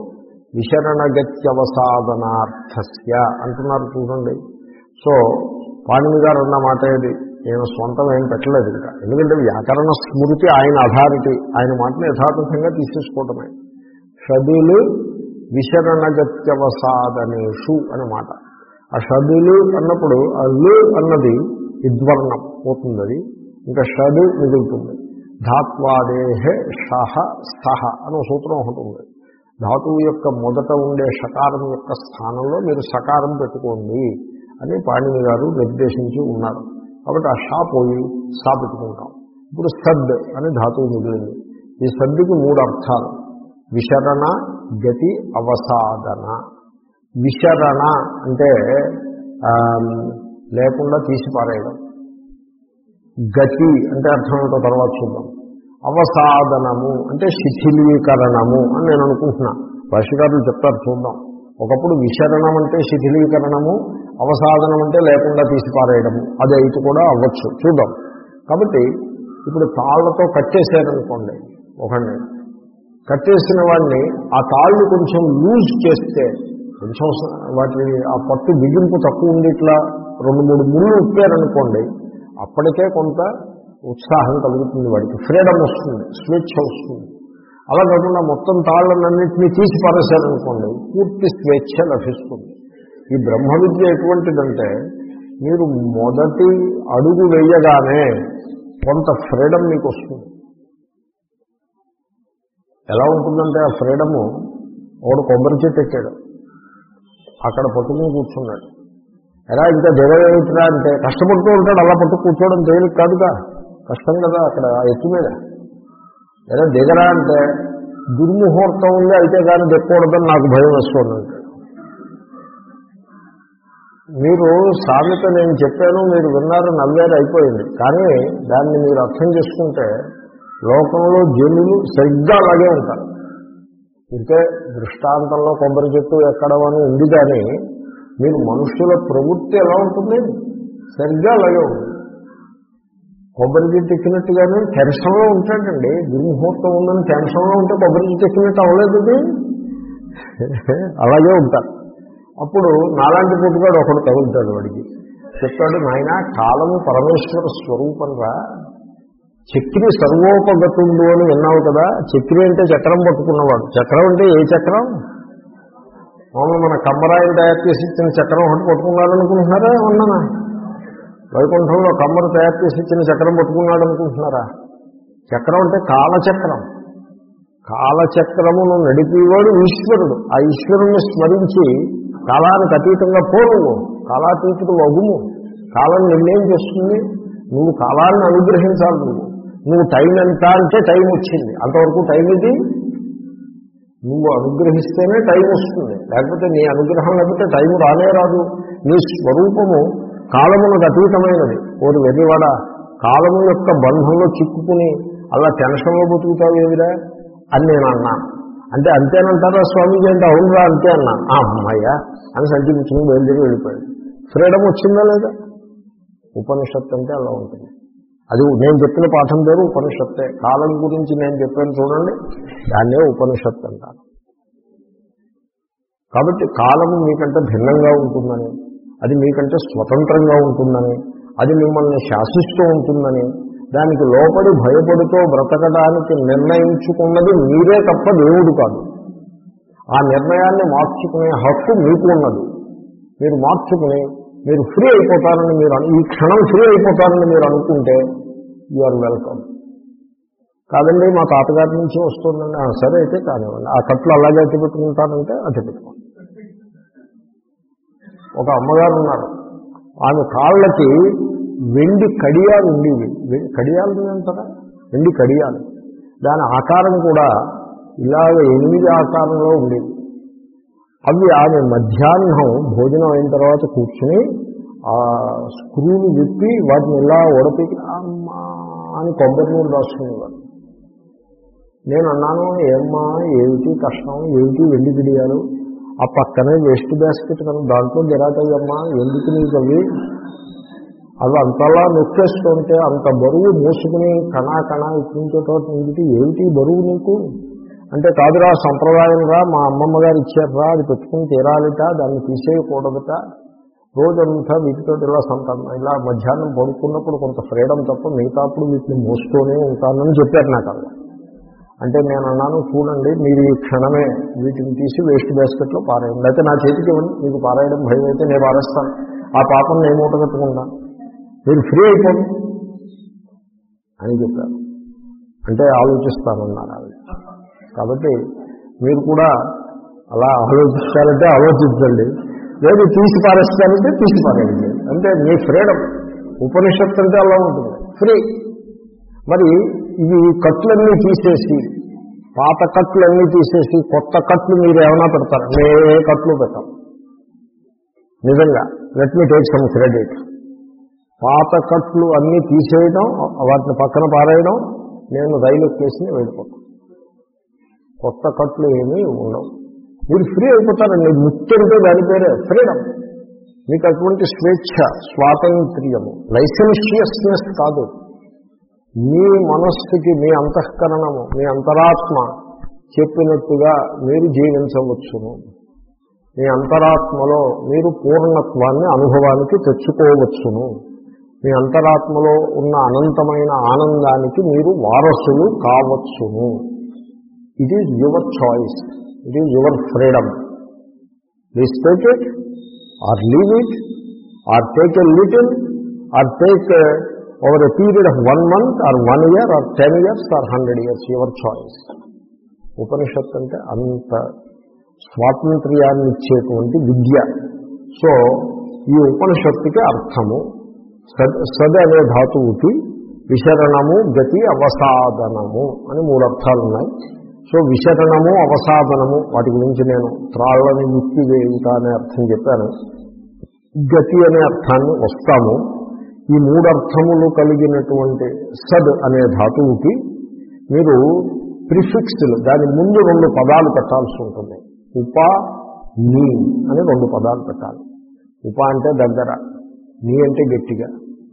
విశరణగత్యవసాదనార్థస్య అంటున్నారు చూడండి. సో పాణిని గారు అన్న మాట ఏది, నేను సొంతం ఏం పెట్టలేదు ఇంకా. ఎందుకంటే వ్యాకరణ స్మృతి ఆయన అథారిటీ, ఆయన మాటను యథాతథంగా తీసేసుకోవటమే. షదులు విశరణగత్యవసాదనేషు అనే మాట. ఆ షదులు అన్నప్పుడు ఆ లు అన్నది విద్వర్ణం పోతుంది, అది ఇంకా షడు మిగులుతుంది. ధాత్వాదేహే షహ సహ అనే సూత్రం ఒకటి ఉంది. ధాతువు యొక్క మొదట ఉండే షకారం యొక్క స్థానంలో మీరు సకారం పెట్టుకోండి అని పాణిని గారు నిర్దేశించి ఉన్నారు. కాబట్టి ఆ షా పోయి సా పెట్టుకుంటాం. ఇప్పుడు సద్ అని ధాతువు మిగిలింది. ఈ సద్దుకి మూడు అర్థాలు. విశరణ, గతి, అవసాదన. విశరణ అంటే లేకుండా తీసిపారేయడం. గతి అంటే అర్థం ఏంటో తర్వాత చూద్దాం. అవసాదనము అంటే శిథిలీకరణము అని నేను అనుకుంటున్నా. భాష్యకారులు చెప్తారు, చూద్దాం. ఒకప్పుడు విశరణం అంటే శిథిలీకరణము, అవసాదనం అంటే లేకుండా తీసిపారేయడము. అది అయితే కూడా అవ్వచ్చు, చూద్దాం. కాబట్టి ఇప్పుడు తాళ్లతో కట్టేశారనుకోండి, ఒకడిని కట్టేసిన వాడిని ఆ తాళ్ళు కొంచెం లూజ్ చేస్తే, కొంచెం వాటి ఆ పట్టు బిగింపు తక్కువ ఉండి ఇట్లా రెండు మూడు ముళ్ళు ఉప్పారనుకోండి, అప్పటికే కొంత ఉత్సాహం కలుగుతుంది, వాడికి ఫ్రీడమ్ వస్తుంది, స్వేచ్ఛ వస్తుంది. అలా కాకుండా మొత్తం తాళ్ళన్నింటినీ తీసి పారేశారనుకోండి, పూర్తి స్వేచ్ఛ లభిస్తుంది. ఈ బ్రహ్మ విద్య ఎటువంటిదంటే మీరు మొదటి అడుగు వేయగానే కొంత ఫ్రీడమ్ మీకు వస్తుంది. ఎలా ఉంటుందంటే ఆ ఫ్రీడము, ఒకడు కొబ్బరి చెట్టు ఎక్కాడు, అక్కడ పట్టుకుని కూర్చున్నాడు. ఎలా ఇంకా దిగవేయట్రా అంటే కష్టపడుతూ ఉంటాడు. అలా పట్టు కూర్చోవడం తేలిక కాదుగా, కష్టం కదా అక్కడ ఆ ఎత్తు మీద. ఎలా దిగరా అంటే దుర్ముహూర్తం ఉంది, అయితే కానీ దిక్కకూడదని నాకు భయం వేస్తుంది. మీరు సామెత నేను చెప్పాను, మీరు విన్నారు, నవ్వారు, అయిపోయింది. కానీ దాన్ని మీరు అర్థం చేసుకుంటే లోకంలో జనులు సరిగ్గా అలాగే ఉంటారు. ఇంకే దృష్టాంతంలో కొబ్బరి చెట్టు ఎక్కడం అని ఉంది, కానీ మీరు మనుషుల ప్రవృత్తి ఎలా ఉంటుంది? సరిగ్గా అలాగే ఉంటుంది. కొబ్బరి చెట్టు ఎక్కినట్టుగానే టెన్షన్లో ఉంటాడండి. దుర్ముహూర్తం ఉందని టెన్షన్లో ఉంటే కొబ్బరి చెట్టు ఎక్కినట్టు అవ్వలేదు. అలాగే ఉంటారు. అప్పుడు నాలాంటి పుట్టుగాడు ఒకడు తగులుతాడు. వాడికి చెప్తాడు, నాయన కాలము పరమేశ్వర స్వరూపం రా, చక్రి సర్వోపగతుండు అని విన్నావు కదా. చక్రి అంటే చక్రం పట్టుకున్నవాడు. చక్రం అంటే ఏ చక్రం? మామూలు మన కమ్మరాయిని తయారు చేసి ఇచ్చిన చక్రం ఒకటి పట్టుకున్నారనుకుంటున్నారా? ఉన్నానా? వైకుంఠంలో కమ్మరు తయారు చేసి ఇచ్చిన చక్రం పట్టుకున్నాడు అనుకుంటున్నారా? చక్రం అంటే కాలచక్రం. కాలచక్రమును నడిపేవాడు ఈశ్వరుడు. ఆ ఈశ్వరుణ్ణి స్మరించి కాలానికి అతీతంగా పో, నువ్వు కాలాతీతుడు వగుము. కాలం నిర్ణయం చేస్తుంది, నువ్వు కాలాన్ని అనుగ్రహించాలి. నువ్వు నువ్వు టైం ఎంత అంటే టైం వచ్చింది, అంతవరకు టైం ఇది. నువ్వు అనుగ్రహిస్తేనే టైం వస్తుంది, లేకపోతే నీ అనుగ్రహం లేకపోతే టైం రానే రాదు. నీ స్వరూపము కాలమునకు అతీతమైనది. ఓరు వెర్రివాడ, కాలము యొక్క బంధంలో చిక్కుకుని అలా టెన్షన్లో బతుకుతావు ఏమిరా అని నేను అన్నాను. అంటే అంతేనంటారా స్వామీజీ అంటే అవునురా అంతే అన్నాను. ఆ అమ్మాయ్యా అని సంచిపుచ్చుకుని బయలుదేరి వెళ్ళిపోయాడు. ఫ్రీడమ్ వచ్చిందా లేదా? ఉపనిషత్తు అంటే అలా ఉంటుంది. అది నేను చెప్పిన పాఠం పేరు ఉపనిషత్తే. కాలం గురించి నేను చెప్పాను చూడండి, దాన్నే ఉపనిషత్తు అంటారు. కాబట్టి కాలము మీకంటే భిన్నంగా ఉంటుందని, అది మీకంటే స్వతంత్రంగా ఉంటుందని, అది మిమ్మల్ని శాసిస్తూ ఉంటుందని, దానికి లోపడి భయపడుతూ బ్రతకడానికి నిర్ణయించుకున్నది మీరే తప్ప దేవుడు కాదు. ఆ నిర్ణయాన్ని మార్చుకునే హక్కు మీకు ఉన్నది. మీరు మార్చుకుని మీరు ఫ్రీ అయిపోతారని మీరు ఈ క్షణం ఫ్రీ అయిపోతారని మీరు అనుకుంటే యు ఆర్ వెల్కమ్. కాదండి మా తాతగారి నుంచి వస్తుందండి, సరే అయితే కానివ్వండి. ఆ కట్లు అలాగే అట్టి పెట్టుకుంటారంటే అట్టి పెట్టుకోండి. ఒక అమ్మగారు ఉన్నారు, ఆమె కాళ్ళకి వెండి కడియాలు ఉండేవి. కడియాలు అంటారా? వెండి కడియాలు. దాని ఆకారం కూడా ఇలాగ ఎనిమిది ఆకారంలో ఉండేది. అవి ఆమె మధ్యాహ్నం భోజనం అయిన తర్వాత కూర్చుని ఆ స్క్రూలు విప్పి వాటిని ఇలా ఉడపి అమ్మా అని కొబ్బరి నీళ్ళు రాసుకునేవారు. నేను అన్నాను, ఏమ్మా ఏమిటి కష్టం, ఏమిటి వెండి గిడియాలు, ఆ పక్కనే వేస్ట్ బాస్కెట్ కన్నా దాంట్లో గిరాకయ్యమ్మా, ఎందుకు నీకు అవి అవి అంతలా నొక్కేస్తుంటే అంత బరువు మోసుకుని కణా కణా ఇప్పించేటోట ఇంటికి ఏమిటి బరువు నీకు అంటే, కాదురా సంప్రదాయం రా, మా అమ్మమ్మ గారు ఇచ్చారా, అది పెట్టుకుని తీరాలిట, దాన్ని తీసేయకూడదట, రోజంతా వీటితో ఇలా సంతానం ఇలా మధ్యాహ్నం పడుకున్నప్పుడు కొంత ఫ్రీడమ్ తప్ప మిగతాప్పుడు వీటిని మోస్తూనే ఉంటానని చెప్పారు నాకు. అలా అంటే నేను అన్నాను, చూడండి మీరు ఈ క్షణమే వీటిని తీసి వేస్ట్ బాస్కెట్లో పారేయండి, అయితే నా చేతికి ఇవ్వండి, మీకు పారేయడం భయం అయితే నేను పారేస్తాను, ఆ పాపం నేను మూట కట్టుకుంటాను, మీరు ఫ్రీ అయిపోండి అని చెప్పారు. అంటే ఆలోచిస్తానన్నారు ఆవిడ. కాబట్టి మీరు కూడా అలా ఆలోచించాలంటే ఆలోచించండి, లేదు తీసి పారేస్తానంటే తీసి పారేయండి, అంటే మీ ఫ్రీడమ్. ఉపనిషత్తు అంటే అలా ఉంటుంది, ఫ్రీ. మరి ఇవి కట్లన్నీ తీసేసి, పాత కట్లన్నీ తీసేసి కొత్త కట్లు మీరు ఏమైనా పెడతారు? ఏ కట్లు పెట్టాం నిజంగా. Let me take some credit. పాత కట్లు అన్నీ తీసేయడం, వాటిని పక్కన పారేయడం, నేను రైలు ఎక్కేసి వెళ్ళిపోతాను. కొత్త కట్లు ఏమీ ఉండవు, మీరు ఫ్రీ అయిపోతారండి. ముక్తి అంటే దాని పేరే ఫ్రీడమ్. మీకు అటువంటి స్వేచ్ఛ, స్వాతంత్ర్యము, లైసెన్షియస్నెస్ కాదు. మీ మనస్సుకి, మీ అంతఃకరణము, మీ అంతరాత్మ చెప్పినట్టుగా మీరు జీవించవచ్చును. మీ అంతరాత్మలో మీరు పూర్ణత్వాన్ని అనుభవానికి తెచ్చుకోవచ్చును. మీ అంతరాత్మలో ఉన్న అనంతమైన ఆనందానికి మీరు వారసులు కావచ్చును. It is your choice, it is your freedom. Please take it or leave it, or take a little, or take over a period of one month or one year or ten years or hundred years, your choice. ఉపనిషత్తు అంటే అంత స్వాతంత్ర్యాన్ని ఇచ్చేటువంటి విద్య. So ఈ ఉపనిషత్తుకి అర్థము సద్ సద్ అనే ధాతువుకి విశరణము, గతి, అవసాదనము అని మూడు అర్థాలు ఉన్నాయి. సో విశరణము, అవసాదనము, వాటి గురించి నేను త్రాళ్ళని ముక్తివేయుట అనే అర్థం చెప్పాను. గతి అనే అర్థాన్ని వస్తాము. ఈ మూడు అర్థములు కలిగినటువంటి సద్ అనే ధాతువుకి మీరు ప్రిఫిక్స్లు దాని ముందు రెండు పదాలు పెట్టాల్సి ఉంటుంది. ఉప, నీ అని రెండు పదాలు పెట్టాలి. ఉప అంటే దగ్గర, నీ అంటే గట్టిగా,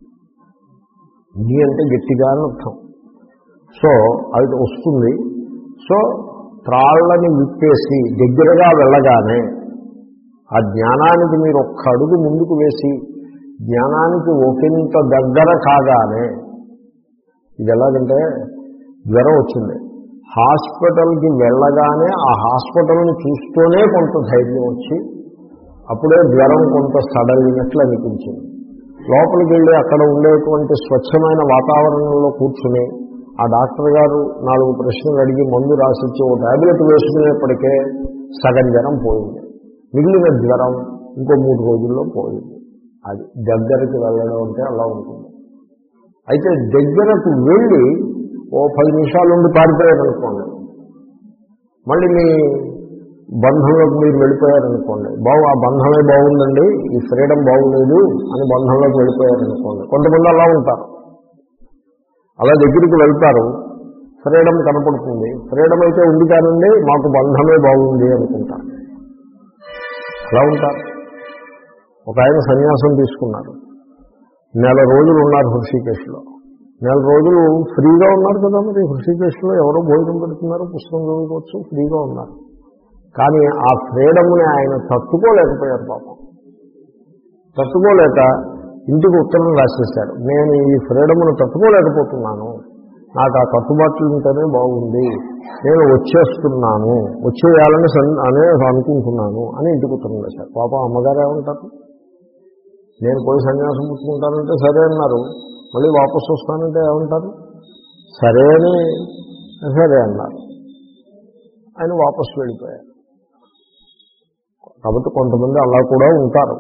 నీ అంటే గట్టిగా అని అర్థం. సో అది వస్తుంది. సో త్రాళ్ళని విప్పేసి దగ్గరగా వెళ్ళగానే ఆ జ్ఞానానికి మీరు ఒక్క అడుగు ముందుకు వేసి జ్ఞానానికి ఒకంత దగ్గర కాగానే, ఇది ఎలాగంటే జ్వరం వచ్చింది, హాస్పిటల్కి వెళ్ళగానే ఆ హాస్పిటల్ని చూస్తూనే కొంత ధైర్యం వచ్చి అప్పుడే జ్వరం కొంత సడలినట్లు అనిపించింది. లోపలికి వెళ్ళి అక్కడ ఉండేటువంటి స్వచ్ఛమైన వాతావరణంలో కూర్చుని ఆ డాక్టర్ గారు నాలుగు ప్రశ్నలు అడిగి మందు రాసిచ్చి ఓ టాబ్లెట్ వేసుకునేప్పటికే సగం జ్వరం పోయింది. మిగిలిన జ్వరం ఇంకో మూడు రోజుల్లో పోయింది. అది దగ్గరికి వెళ్ళడం అంటే అలా ఉంటుంది. అయితే దగ్గరకు వెళ్ళి ఓ పది నిమిషాలు ఉండి పారిపోయారనుకోండి, మళ్ళీ మీ బంధంలోకి మీరు వెళ్ళిపోయారనుకోండి, బాగు ఆ బంధమే బాగుందండి, ఈ ఫ్రీడమ్ బాగులేదు అని బంధంలోకి వెళ్ళిపోయారనుకోండి. కొంతమంది అలా ఉంటారు, అలా దగ్గరికి వెళ్తారు, ఫ్రీడమ్ కనపడుతుంది, ఫ్రీడమ్ అయితే ఉంది కానండి మాకు బంధమే బాగుంది అనుకుంటారు. అలా ఉంటారు. ఒక ఆయన సన్యాసం తీసుకున్నారు, నెల రోజులు ఉన్నారు హృషికేశ్లో. నెల రోజులు ఫ్రీగా ఉన్నారు కదా, మరి హృషికేశ్లో ఎవరో భోజనం పెడుతున్నారు, పుస్తకం చదువుకోవచ్చు, ఫ్రీగా ఉన్నారు. కానీ ఆ ఫ్రీడమ్ని ఆయన తట్టుకోలేకపోయారు పాపం. తట్టుకోలేక ఇంటికి ఉత్తరం రాసేశారు, నేను ఈ ఫ్రీడమ్ను తట్టుకోలేకపోతున్నాను, నాకు ఆ కట్టుబాట్లు ఉంటేనే బాగుంది, నేను వచ్చేస్తున్నాను, వచ్చేయాలని అనే అనుకుంటున్నాను అని ఇంటికి ఉత్తరం రాశారు. పాపం అమ్మగారు ఏమంటారు, నేను పోయి సన్యాసం పుచ్చుకుంటానంటే సరే అన్నారు, మళ్ళీ వాపసు వస్తానంటే ఏమంటారు, సరే అని సరే అన్నారు. ఆయన వాపసు వెళ్ళిపోయారు. కాబట్టి కొంతమంది అలా కూడా ఉంటారు.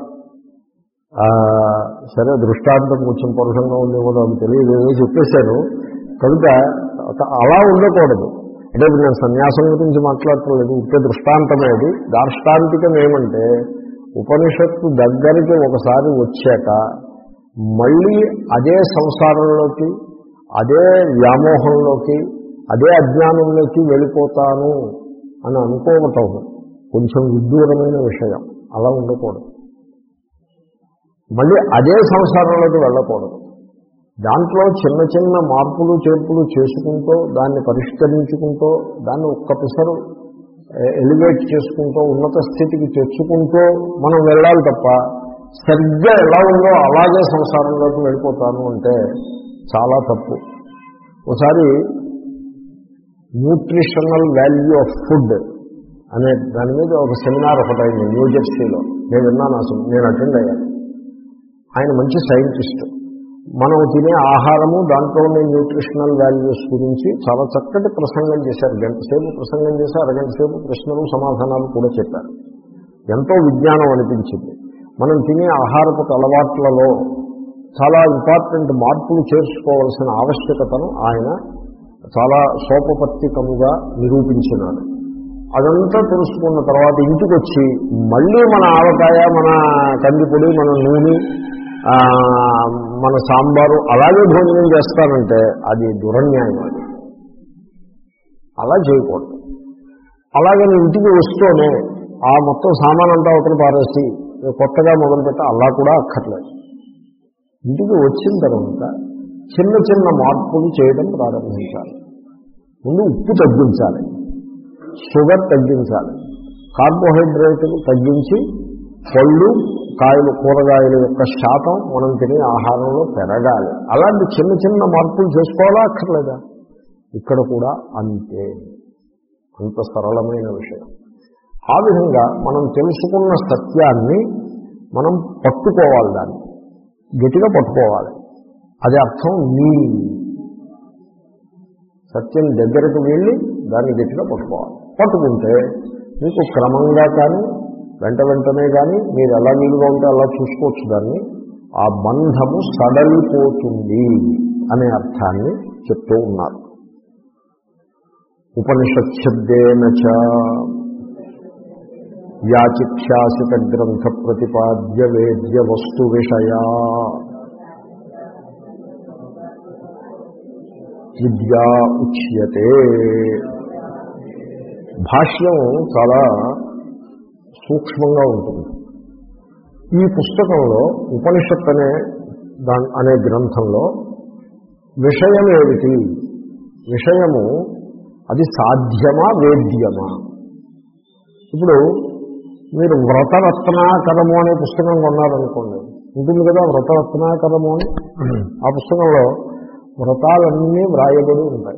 సరే దృష్టాంతం కొంచెం పరుషంగా ఉండేమో నాకు తెలియదు, ఏదో చెప్పేశాను కనుక అలా ఉండకూడదు. అంటే ఇప్పుడు నేను సన్యాసం గురించి మాట్లాడలేదు, ఉత్తే దృష్టాంతమే. అది దార్ష్టాంతికం ఏమంటే ఉపనిషత్తు దగ్గరికి ఒకసారి వచ్చాక మళ్ళీ అదే సంసారంలోకి, అదే వ్యామోహంలోకి, అదే అజ్ఞానంలోకి వెళ్ళిపోతాను అని అనుకోవటం కొంచెం విదూరమైన విషయం. అలా ఉండకూడదు. మళ్ళీ అదే సంసారంలోకి వెళ్ళకూడదు. దాంట్లో చిన్న చిన్న మార్పులు చేర్పులు చేసుకుంటూ, దాన్ని పరిష్కరించుకుంటూ, దాన్ని ఒక్క పిసరు ఎలివేట్ చేసుకుంటూ, ఉన్నత స్థితికి తెచ్చుకుంటూ మనం వెళ్ళాలి తప్ప సరిగ్గా ఎలా ఉందో అలాగే సంసారంలోకి వెళ్ళిపోతాను అంటే చాలా తప్పు. ఒకసారి న్యూట్రిషనల్ వాల్యూ ఆఫ్ ఫుడ్ అనే దాని మీద ఒక సెమినార్ ఒకటైంది న్యూజెర్సీలో. నేను విన్నాను, అసలు నేను అటెండ్ అయ్యాను. ఆయన మంచి సైంటిస్ట్. మనం తినే ఆహారము, దాంట్లో ఉండే న్యూట్రిషనల్ వాల్యూస్ గురించి చాలా చక్కటి ప్రసంగం చేశారు. గంట సేపు ప్రసంగం చేసి అరగంట సేపు ప్రశ్నలు సమాధానాలు కూడా చెప్పారు. ఎంతో విజ్ఞానం అనిపించింది. మనం తినే ఆహారపు అలవాట్లలో చాలా ఇంపార్టెంట్ మార్పులు చేర్చుకోవాల్సిన ఆవశ్యకతను ఆయన చాలా సోపపత్తికముగా నిరూపించినాడు. అదంతా తెలుసుకున్న తర్వాత ఇంటికి వచ్చి మళ్ళీ మన ఆవకాయ, మన కందిపొడి, మన నూనె, మన సాంబారు అలాగే భోజనం చేస్తానంటే అది దురన్యాయం. అది అలా చేయకూడదు. అలాగే ఇంటికి వస్తూనే ఆ మొత్తం సామాన్ అంతా ఒకటి పారేసి కొత్తగా మొదలుపెట్ట అలా కూడా అక్కర్లేదు. ఇంటికి వచ్చిన తర్వాత చిన్న చిన్న మార్పులు చేయడం ప్రారంభించాలి. ముందు ఉప్పు తగ్గించాలి, షుగర్ తగ్గించాలి, కార్బోహైడ్రేట్లు తగ్గించి పళ్ళు, కాయలు, కూరగాయల యొక్క శాతం మనం తినే ఆహారంలో పెరగాలి. అలాంటి చిన్న చిన్న మార్పులు చేసుకోవాలా అక్కర్లేదా? ఇక్కడ కూడా అంతే. అంత సరళమైన విషయం. ఆ విధంగా మనం తెలుసుకున్న సత్యాన్ని మనం పట్టుకోవాలి, దాన్ని గట్టిగా పట్టుకోవాలి. అది అర్థం నీ సత్యం దగ్గరకు వెళ్ళి దాన్ని గట్టిగా పట్టుకోవాలి. పట్టుకుంటే మీకు క్రమంగా కానీ వెంట వెంటనే కానీ మీరు ఎలా వీలుగా ఉంటే అలా చూసుకోవచ్చు దాన్ని. ఆ బంధము సడలిపోతుంది అనే అర్థాన్ని చెప్తూ ఉన్నారు. ఉపనిషత్ శబ్దేన చ యాచిక్షాసిత గ్రంథ ప్రతిపాద్య వేద్య వస్తు విషయా విద్యా ఉచ్యతే. భాష్యం చాలా సూక్ష్మంగా ఉంటుంది. ఈ పుస్తకంలో ఉపనిషత్ అనే దా అనే గ్రంథంలో విషయం ఏమిటి, విషయము అది సాధ్యమా వేద్యమా? ఇప్పుడు మీరు వ్రతరత్నాకరము అనే పుస్తకం కొన్నారనుకోండి, ఉంటుంది కదా వ్రతరత్నాకరము అని. ఆ పుస్తకంలో వ్రతాలన్నీ వ్రాయబడి ఉంటాయి.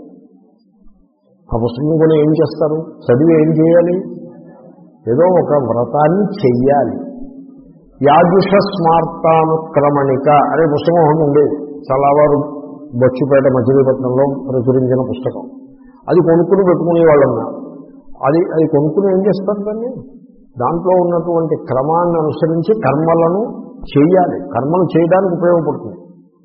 ఆ పుస్తకం కొని ఏం చేస్తారు? చదివి ఏం చేయాలి? ఏదో ఒక వ్రతాన్ని చెయ్యాలి. యాజుష స్మార్తానుక్రమణిక అనే పుస్తకం ఒకటి ఉండేది, చాలా వారు బొచ్చుపేట మచిలీపట్నంలో ప్రచురించిన పుస్తకం. అది కొనుక్కుని పెట్టుకునే వాళ్ళన్నా అది అది కొనుక్కుని ఏం చేస్తారు? దాన్ని దాంట్లో ఉన్నటువంటి క్రమాన్ని అనుసరించి కర్మలను చేయాలి, కర్మలు చేయడానికి ఉపయోగపడుతుంది.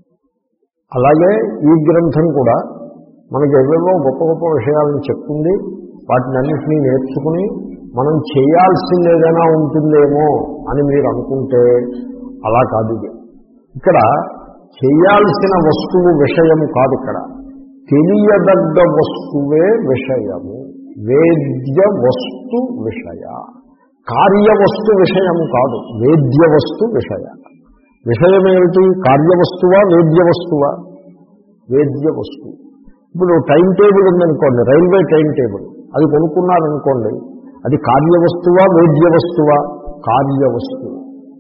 అలాగే ఈ గ్రంథం కూడా మనకి ఏవేవో గొప్ప గొప్ప విషయాలను చెప్తుంది. వాటిని అన్నింటినీ నేర్చుకుని మనం చేయాల్సింది ఏదైనా ఉంటుందేమో అని మీరు అనుకుంటే అలా కాదు. ఇది ఇక్కడ చేయాల్సిన వస్తువు విషయము కాదు, ఇక్కడ తెలియదగ్గ వస్తువే విషయము. వేద్య వస్తు విషయ, కార్యవస్తు విషయము కాదు, వేద్య వస్తు విషయ. విషయమేమిటి? కార్యవస్తువా వేద్య వస్తువా? వేద్య వస్తువు. ఇప్పుడు టైం టేబుల్ ఉందనుకోండి, రైల్వే టైం టేబుల్, అది కొనుక్కున్నారనుకోండి, అది కార్యవస్తువా వేద్య వస్తువా? కార్యవస్తువు,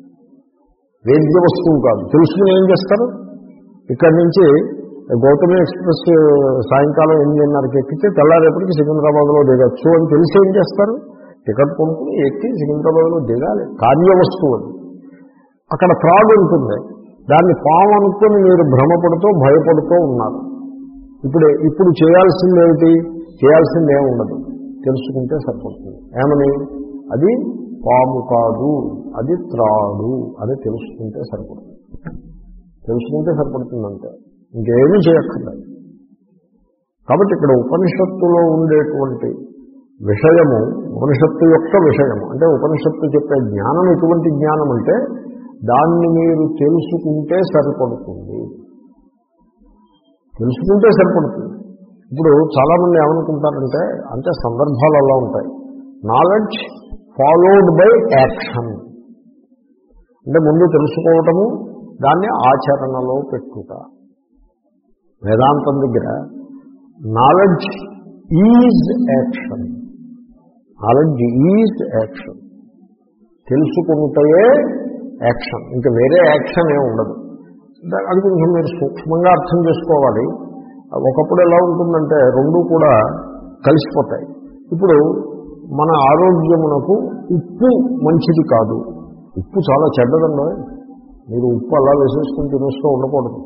వేద్య వస్తువు కాదు. తెలుసుకుని ఏం చేస్తారు? ఇక్కడి నుంచి గౌతమి ఎక్స్ప్రెస్ సాయంకాలం ఎనిమిదిన్నరకి ఎక్కితే తెల్లారేపటికి సికింద్రాబాద్లో దిగచ్చు అని తెలిసి ఏం చేస్తారు? టికెట్ కొనుక్కుని ఎక్కి సికింద్రాబాద్లో దిగాలి. కార్యవస్తువు అది. అక్కడ ఫ్రాడ్ ఉంటుంది, దాన్ని పాము అనుకుని మీరు భ్రమపడుతూ భయపడుతూ ఉన్నారు. ఇప్పుడే ఇప్పుడు చేయాల్సింది ఏమిటి? చేయాల్సింది ఏమి ఉండదు, తెలుసుకుంటే సరిపడుతుంది. ఏమని? అది పాము కాదు, అది త్రాడు అని తెలుసుకుంటే సరిపడుతుంది. తెలుసుకుంటే సరిపడుతుందంటే ఇంకేమీ చేయక్కర్లేదు. కాబట్టి ఇక్కడ ఉపనిషత్తులో ఉండేటువంటి విషయము, ఉపనిషత్తు యొక్క విషయము అంటే ఉపనిషత్తు చెప్పే జ్ఞానం ఎటువంటి జ్ఞానం అంటే దాన్ని మీరు తెలుసుకుంటే సరిపడుతుంది, తెలుసుకుంటే సరిపడుతుంది. ఇప్పుడు చాలామంది ఏమనుకుంటారంటే, అంటే సందర్భాలు అలా ఉంటాయి, నాలెడ్జ్ ఫాలోడ్ బై యాక్షన్, అంటే ముందు తెలుసుకోవటము, దాన్ని ఆచరణలో పెట్టుట. వేదాంతం దగ్గర knowledge is action, knowledge is action, తెలుసుకుంటే యాక్షన్, ఇంకా వేరే యాక్షన్ ఏమి ఉండదు. అది కొంచెం మీరు సూక్ష్మంగా అర్థం చేసుకోవాలి. ఒకప్పుడు ఎలా ఉంటుందంటే రెండు కూడా కలిసిపోతాయి. ఇప్పుడు మన ఆరోగ్యమునకు ఉప్పు మంచిది కాదు, ఉప్పు చాలా చెడ్డదండి. మీరు ఉప్పు అలా వేసేసుకుని తినేస్తూ ఉండకూడదు.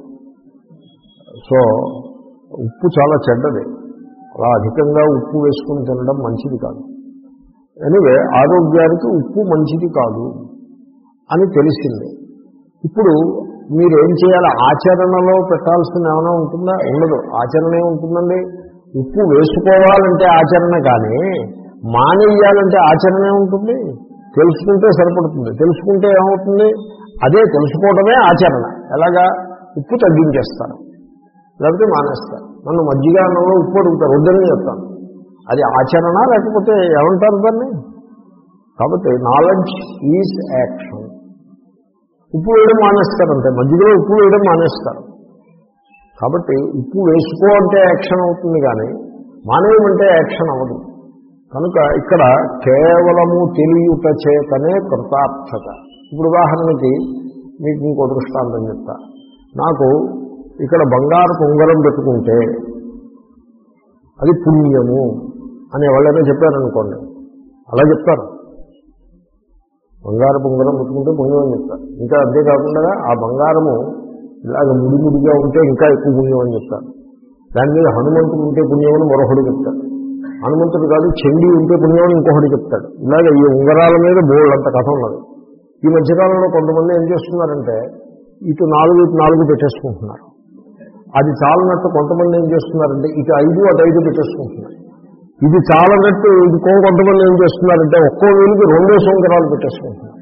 సో ఉప్పు చాలా చెడ్డది, అలా అధికంగా ఉప్పు వేసుకుని తినడం మంచిది కాదు. ఎనివే ఆరోగ్యానికి ఉప్పు మంచిది కాదు అని తెలిసింది. ఇప్పుడు మీరు ఏం చేయాలి? ఆచరణలో పెట్టాల్సిన ఏమైనా ఉంటుందా? ఉండదు. ఆచరణ ఏముంటుందండి? ఉప్పు వేసుకోవాలంటే ఆచరణ, కానీ మానేయాలంటే ఆచరణ ఏముంటుంది? తెలుసుకుంటే సరిపడుతుంది. తెలుసుకుంటే ఏమవుతుంది? అదే తెలుసుకోవడమే ఆచరణ. ఎలాగా? ఉప్పు తగ్గించేస్తారు, లేకపోతే మానేస్తారు. నన్ను మజ్జిగ అన్నంలో ఉప్పు అడుగుతారు, వద్దని చెప్తాను. అది ఆచరణ లేకపోతే ఏమంటారు దాన్ని? కాబట్టి నాలెడ్జ్ ఈజ్ యాక్షన్. ఉప్పు వేయడం మానేస్తారంటే, మధ్యలో ఉప్పు వేయడం మానేస్తారు. కాబట్టి ఉప్పు వేసుకో అంటే యాక్షన్ అవుతుంది, కానీ మానేయమంటే యాక్షన్ అవ్వదు. కనుక ఇక్కడ కేవలము తెలియుట చేతనే కృతార్థత. ఇప్పుడు ఉదాహరణకి మీకు ఇంకో దృష్టాంతం చెప్తా. నాకు ఇక్కడ బంగారు ఉంగరం పెట్టుకుంటే అది పుణ్యము అని ఎవరైనా చెప్పారనుకోండి, అలా చెప్తారు. బంగారు ఉంగరం పెట్టుకుంటే పుణ్యం అని చెప్తారు. ఇంకా అంతేకాకుండా ఆ బంగారము ఇలాగ ముడిముడిగా ఉంటే ఇంకా ఎక్కువ పుణ్యం అని చెప్తారు. దాని మీద హనుమంతుడు ఉంటే పుణ్యం అని మరొకడు చెప్తాడు. హనుమంతుడు కాదు, చండీ ఉంటే పుణ్యం అని ఇంకొకటి చెప్తాడు. ఇలాగ ఈ ఉంగరాల మీద బోల్డ్ అంత కథ ఉన్నది. ఈ మధ్యకాలంలో కొంతమంది ఏం చేస్తున్నారంటే ఇటు నాలుగు ఇటు నాలుగు పెట్టేసుకుంటున్నారు. అది చాలనట్టు కొంతమంది ఏం చేస్తున్నారంటే ఇటు ఐదు అటు ఐదు పెట్టేసుకుంటున్నారు. ఇది చాలనట్టు ఇంకో కొంతమంది ఏం చేస్తున్నారంటే ఒక్కో వీళ్ళకి రెండో ఉంగరాలు పెట్టేసుకుంటున్నారు.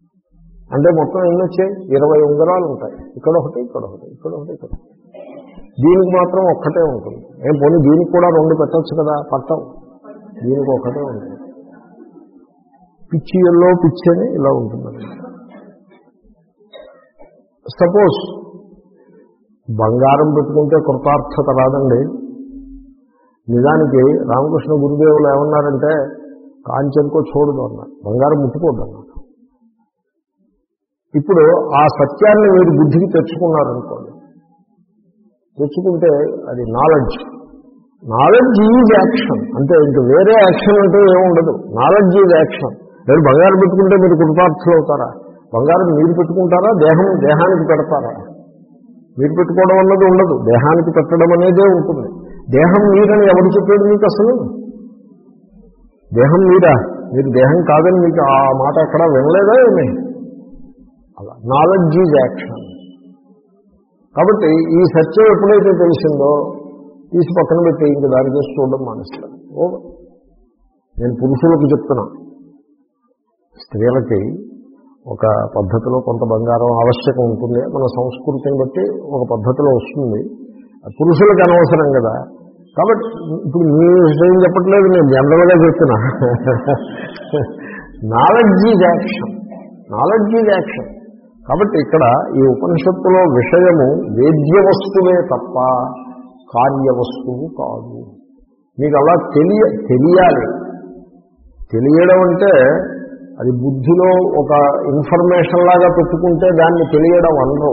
అంటే మొత్తం ఎన్ని వచ్చాయి? ఇరవై ఉంగరాలు ఉంటాయి. ఇక్కడ ఒకటి, ఇక్కడ ఒకటి, ఇక్కడ ఒకటి, ఇక్కడ. దీనికి మాత్రం ఒక్కటే ఉంటుంది. ఏం పోనీ దీనికి కూడా రెండు పెట్టచ్చు కదా, పట్టం. దీనికి ఒక్కటే ఉంటుంది. పిచ్చి ఎల్లో పిచ్చి అని ఇలా ఉంటుందండి. సపోజ్ బంగారం పెట్టుకుంటే కృతార్థత రాదండి. నిజానికి రామకృష్ణ గురుదేవులు ఏమన్నారంటే కాంచెంకో చూడదు అన్నారు, బంగారం ముట్టుకోద్దు అన్నారు. ఇప్పుడు ఆ సత్యాన్ని మీరు బుద్ధికి తెచ్చుకున్నారనుకోండి, తెచ్చుకుంటే అది నాలెడ్జ్. నాలెడ్జ్ ఈజ్ యాక్షన్ అంటే, ఇంక వేరే యాక్షన్ అంటే ఏముండదు. Knowledge is action. మీరు బంగారం పెట్టుకుంటే మీరు కృతార్థులు అవుతారా? బంగారం మీరు పెట్టుకుంటారా, దేహం దేహానికి పెడతారా? మీరు పెట్టుకోవడం అన్నది ఉండదు, దేహానికి పెట్టడం అనేదే ఉంటుంది. దేహం మీరని ఎవరు చెప్పాడు మీకు అసలు? దేహం మీరా? మీరు దేహం కాదని మీకు ఆ మాట ఎక్కడా వినలేదా ఏమి? అలా నాలెడ్జ్ ఈజ్ యాక్షన్. కాబట్టి ఈ సత్యం ఎప్పుడైతే తెలిసిందో తీసి పక్కన పెట్టి ఇంక దాని చేసి చూడడం మానేస్తారు. ఓ నేను పురుషులకు చెప్తున్నా, స్త్రీలకి ఒక పద్ధతిలో కొంత బంగారం ఆవశ్యకం ఉంటుంది, మన సంస్కృతిని బట్టి ఒక పద్ధతిలో వస్తుంది. పురుషులకు అనవసరం కదా. కాబట్టి ఇప్పుడు మీ విషయం చెప్పట్లేదు, నేను జనరల్గా చెప్తున్నా. Knowledge is action. Knowledge is action. కాబట్టి ఇక్కడ ఈ ఉపనిషత్తులో విషయము వేద్య వస్తువే తప్ప కార్యవస్తువు కాదు. మీకు అలా తెలియ తెలియాలి. తెలియడం అంటే అది బుద్ధిలో ఒక ఇన్ఫర్మేషన్ లాగా పెట్టుకుంటే దాన్ని తెలియడం అనరు.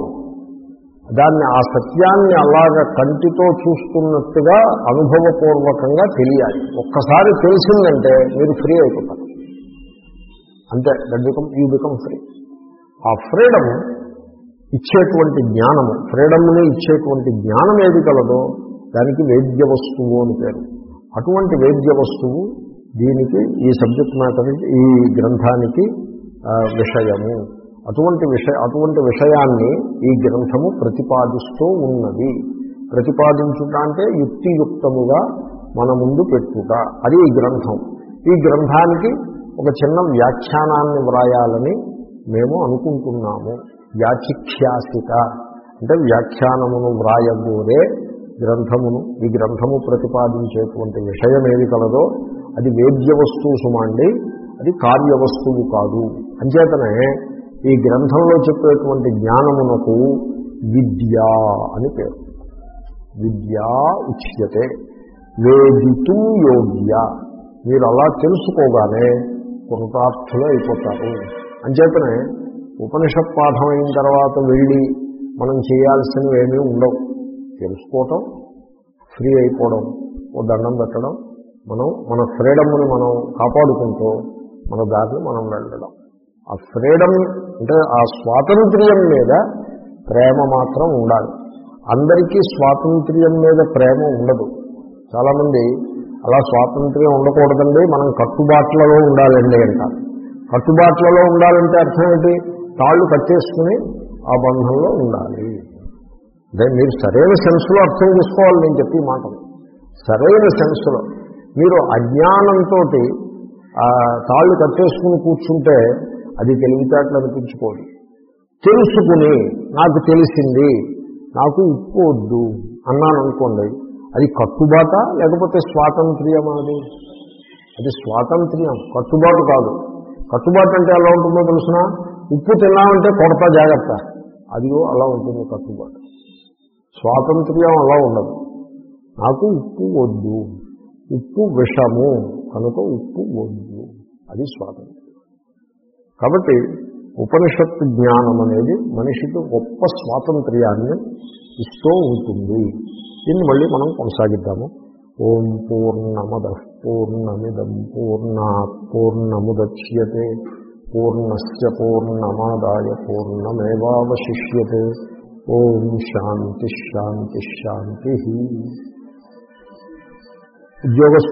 దాన్ని ఆ సత్యాన్ని అలాగా కంటితో చూస్తున్నట్టుగా అనుభవపూర్వకంగా తెలియాలి. ఒక్కసారి తెలిసిందంటే మీరు ఫ్రీ అయిపోతారు అంతే. That become you become free. ఆ ఫ్రీడమ్ ఇచ్చేటువంటి జ్ఞానము, ఫ్రీడమ్ని ఇచ్చేటువంటి జ్ఞానం ఏది కలదో దానికి వేద్య వస్తువు అని పేరు. అటువంటి వేద్య వస్తువు దీనికి ఈ సబ్జెక్ట్ మ్యాటర్ ఈ గ్రంథానికి విషయము. అటువంటి విషయ అటువంటి విషయాన్ని ఈ గ్రంథము ప్రతిపాదిస్తూ ఉన్నది. ప్రతిపాదించుట అంటే యుక్తియుక్తముగా మన ముందు పెట్టుట, అది ఈ గ్రంథం. ఈ గ్రంథానికి ఒక చిన్న వ్యాఖ్యానాన్ని వ్రాయాలని మేము అనుకుంటున్నాము. వ్యాచిఖ్యాసిత అంటే వ్యాఖ్యానమును వ్రాయబోరే గ్రంథమును, ఈ గ్రంథము ప్రతిపాదించేటువంటి విషయం ఏది కలదో అది వేద్య వస్తువు సుమాండి, అది కార్యవస్తువు కాదు. అంచేతనే ఈ గ్రంథంలో చెప్పేటువంటి జ్ఞానమునకు విద్య అని పేరు. విద్యా ఉచ్యతే వేదితూ యోగ్య. మీరు అలా తెలుసుకోగానే కృతార్థులు అయిపోతారు. అంచేతనే ఉపనిషత్ పాఠం అయిన తర్వాత వెళ్ళి మనం చేయాల్సినవి ఏమీ ఉండవు. తెలుసుకోవటం, ఫ్రీ అయిపోవడం, ఓ దండం పెట్టడం, మనం మన ఫ్రీడమ్ని మనం కాపాడుకుంటూ మన దారిని మనం వెళ్ళడం. ఆ ఫ్రీడమ్ అంటే ఆ స్వాతంత్ర్యం మీద ప్రేమ మాత్రం ఉండాలి. అందరికీ స్వాతంత్ర్యం మీద ప్రేమ ఉండదు. చాలామంది అలా స్వాతంత్ర్యం ఉండకూడదండి, మనం కట్టుబాట్లలో ఉండాలండి అంటారు. కట్టుబాట్లలో ఉండాలంటే అర్థం ఏంటి? తాళ్ళు కట్టేసుకుని ఆ బంధంలో ఉండాలి. అదే మీరు సరైన సెన్స్లో అర్థం చేసుకోవాలి. నేను చెప్పే మాటలు సరైన సెన్స్లో. మీరు అజ్ఞానంతో తాళ్ళు కట్టేసుకుని కూర్చుంటే అది తెలివితేటలు అనిపించుకోదు. తెలుసుకుని నాకు తెలిసింది, నాకు ఉప్పు వద్దు అన్నాను అనుకోండి, అది కట్టుబాట లేకపోతే స్వాతంత్ర్యం? అది అది స్వాతంత్ర్యం, కట్టుబాటు కాదు. కట్టుబాటు అంటే ఎలా ఉంటుందో తెలుసిన, ఉప్పు తిన్నామంటే కొడతా జాగ్రత్త, అదిగో అలా ఉంటుంది కట్టుబాటు. స్వాతంత్ర్యం అలా ఉండదు. నాకు ఉప్పు వద్దు, ఉప్పు విషము కనుక ఉప్పు వద్దు, అది స్వాతంత్ర్యం. కాబట్టి ఉపనిషత్తు జ్ఞానం అనేది మనిషికి గొప్ప స్వాతంత్ర్యాన్ని ఇస్తూ ఉంటుంది. దీన్ని మళ్ళీ మనం కొనసాగిద్దాము. ఓం పూర్ణమదః పూర్ణమిదం పూర్ణాత్ పూర్ణముదచ్యతే పూర్ణస్య పూర్ణమాదాయ పూర్ణమేవావశిష్యతే. ఓం శాంతి శాంతి శాంతి. ఉద్యోగ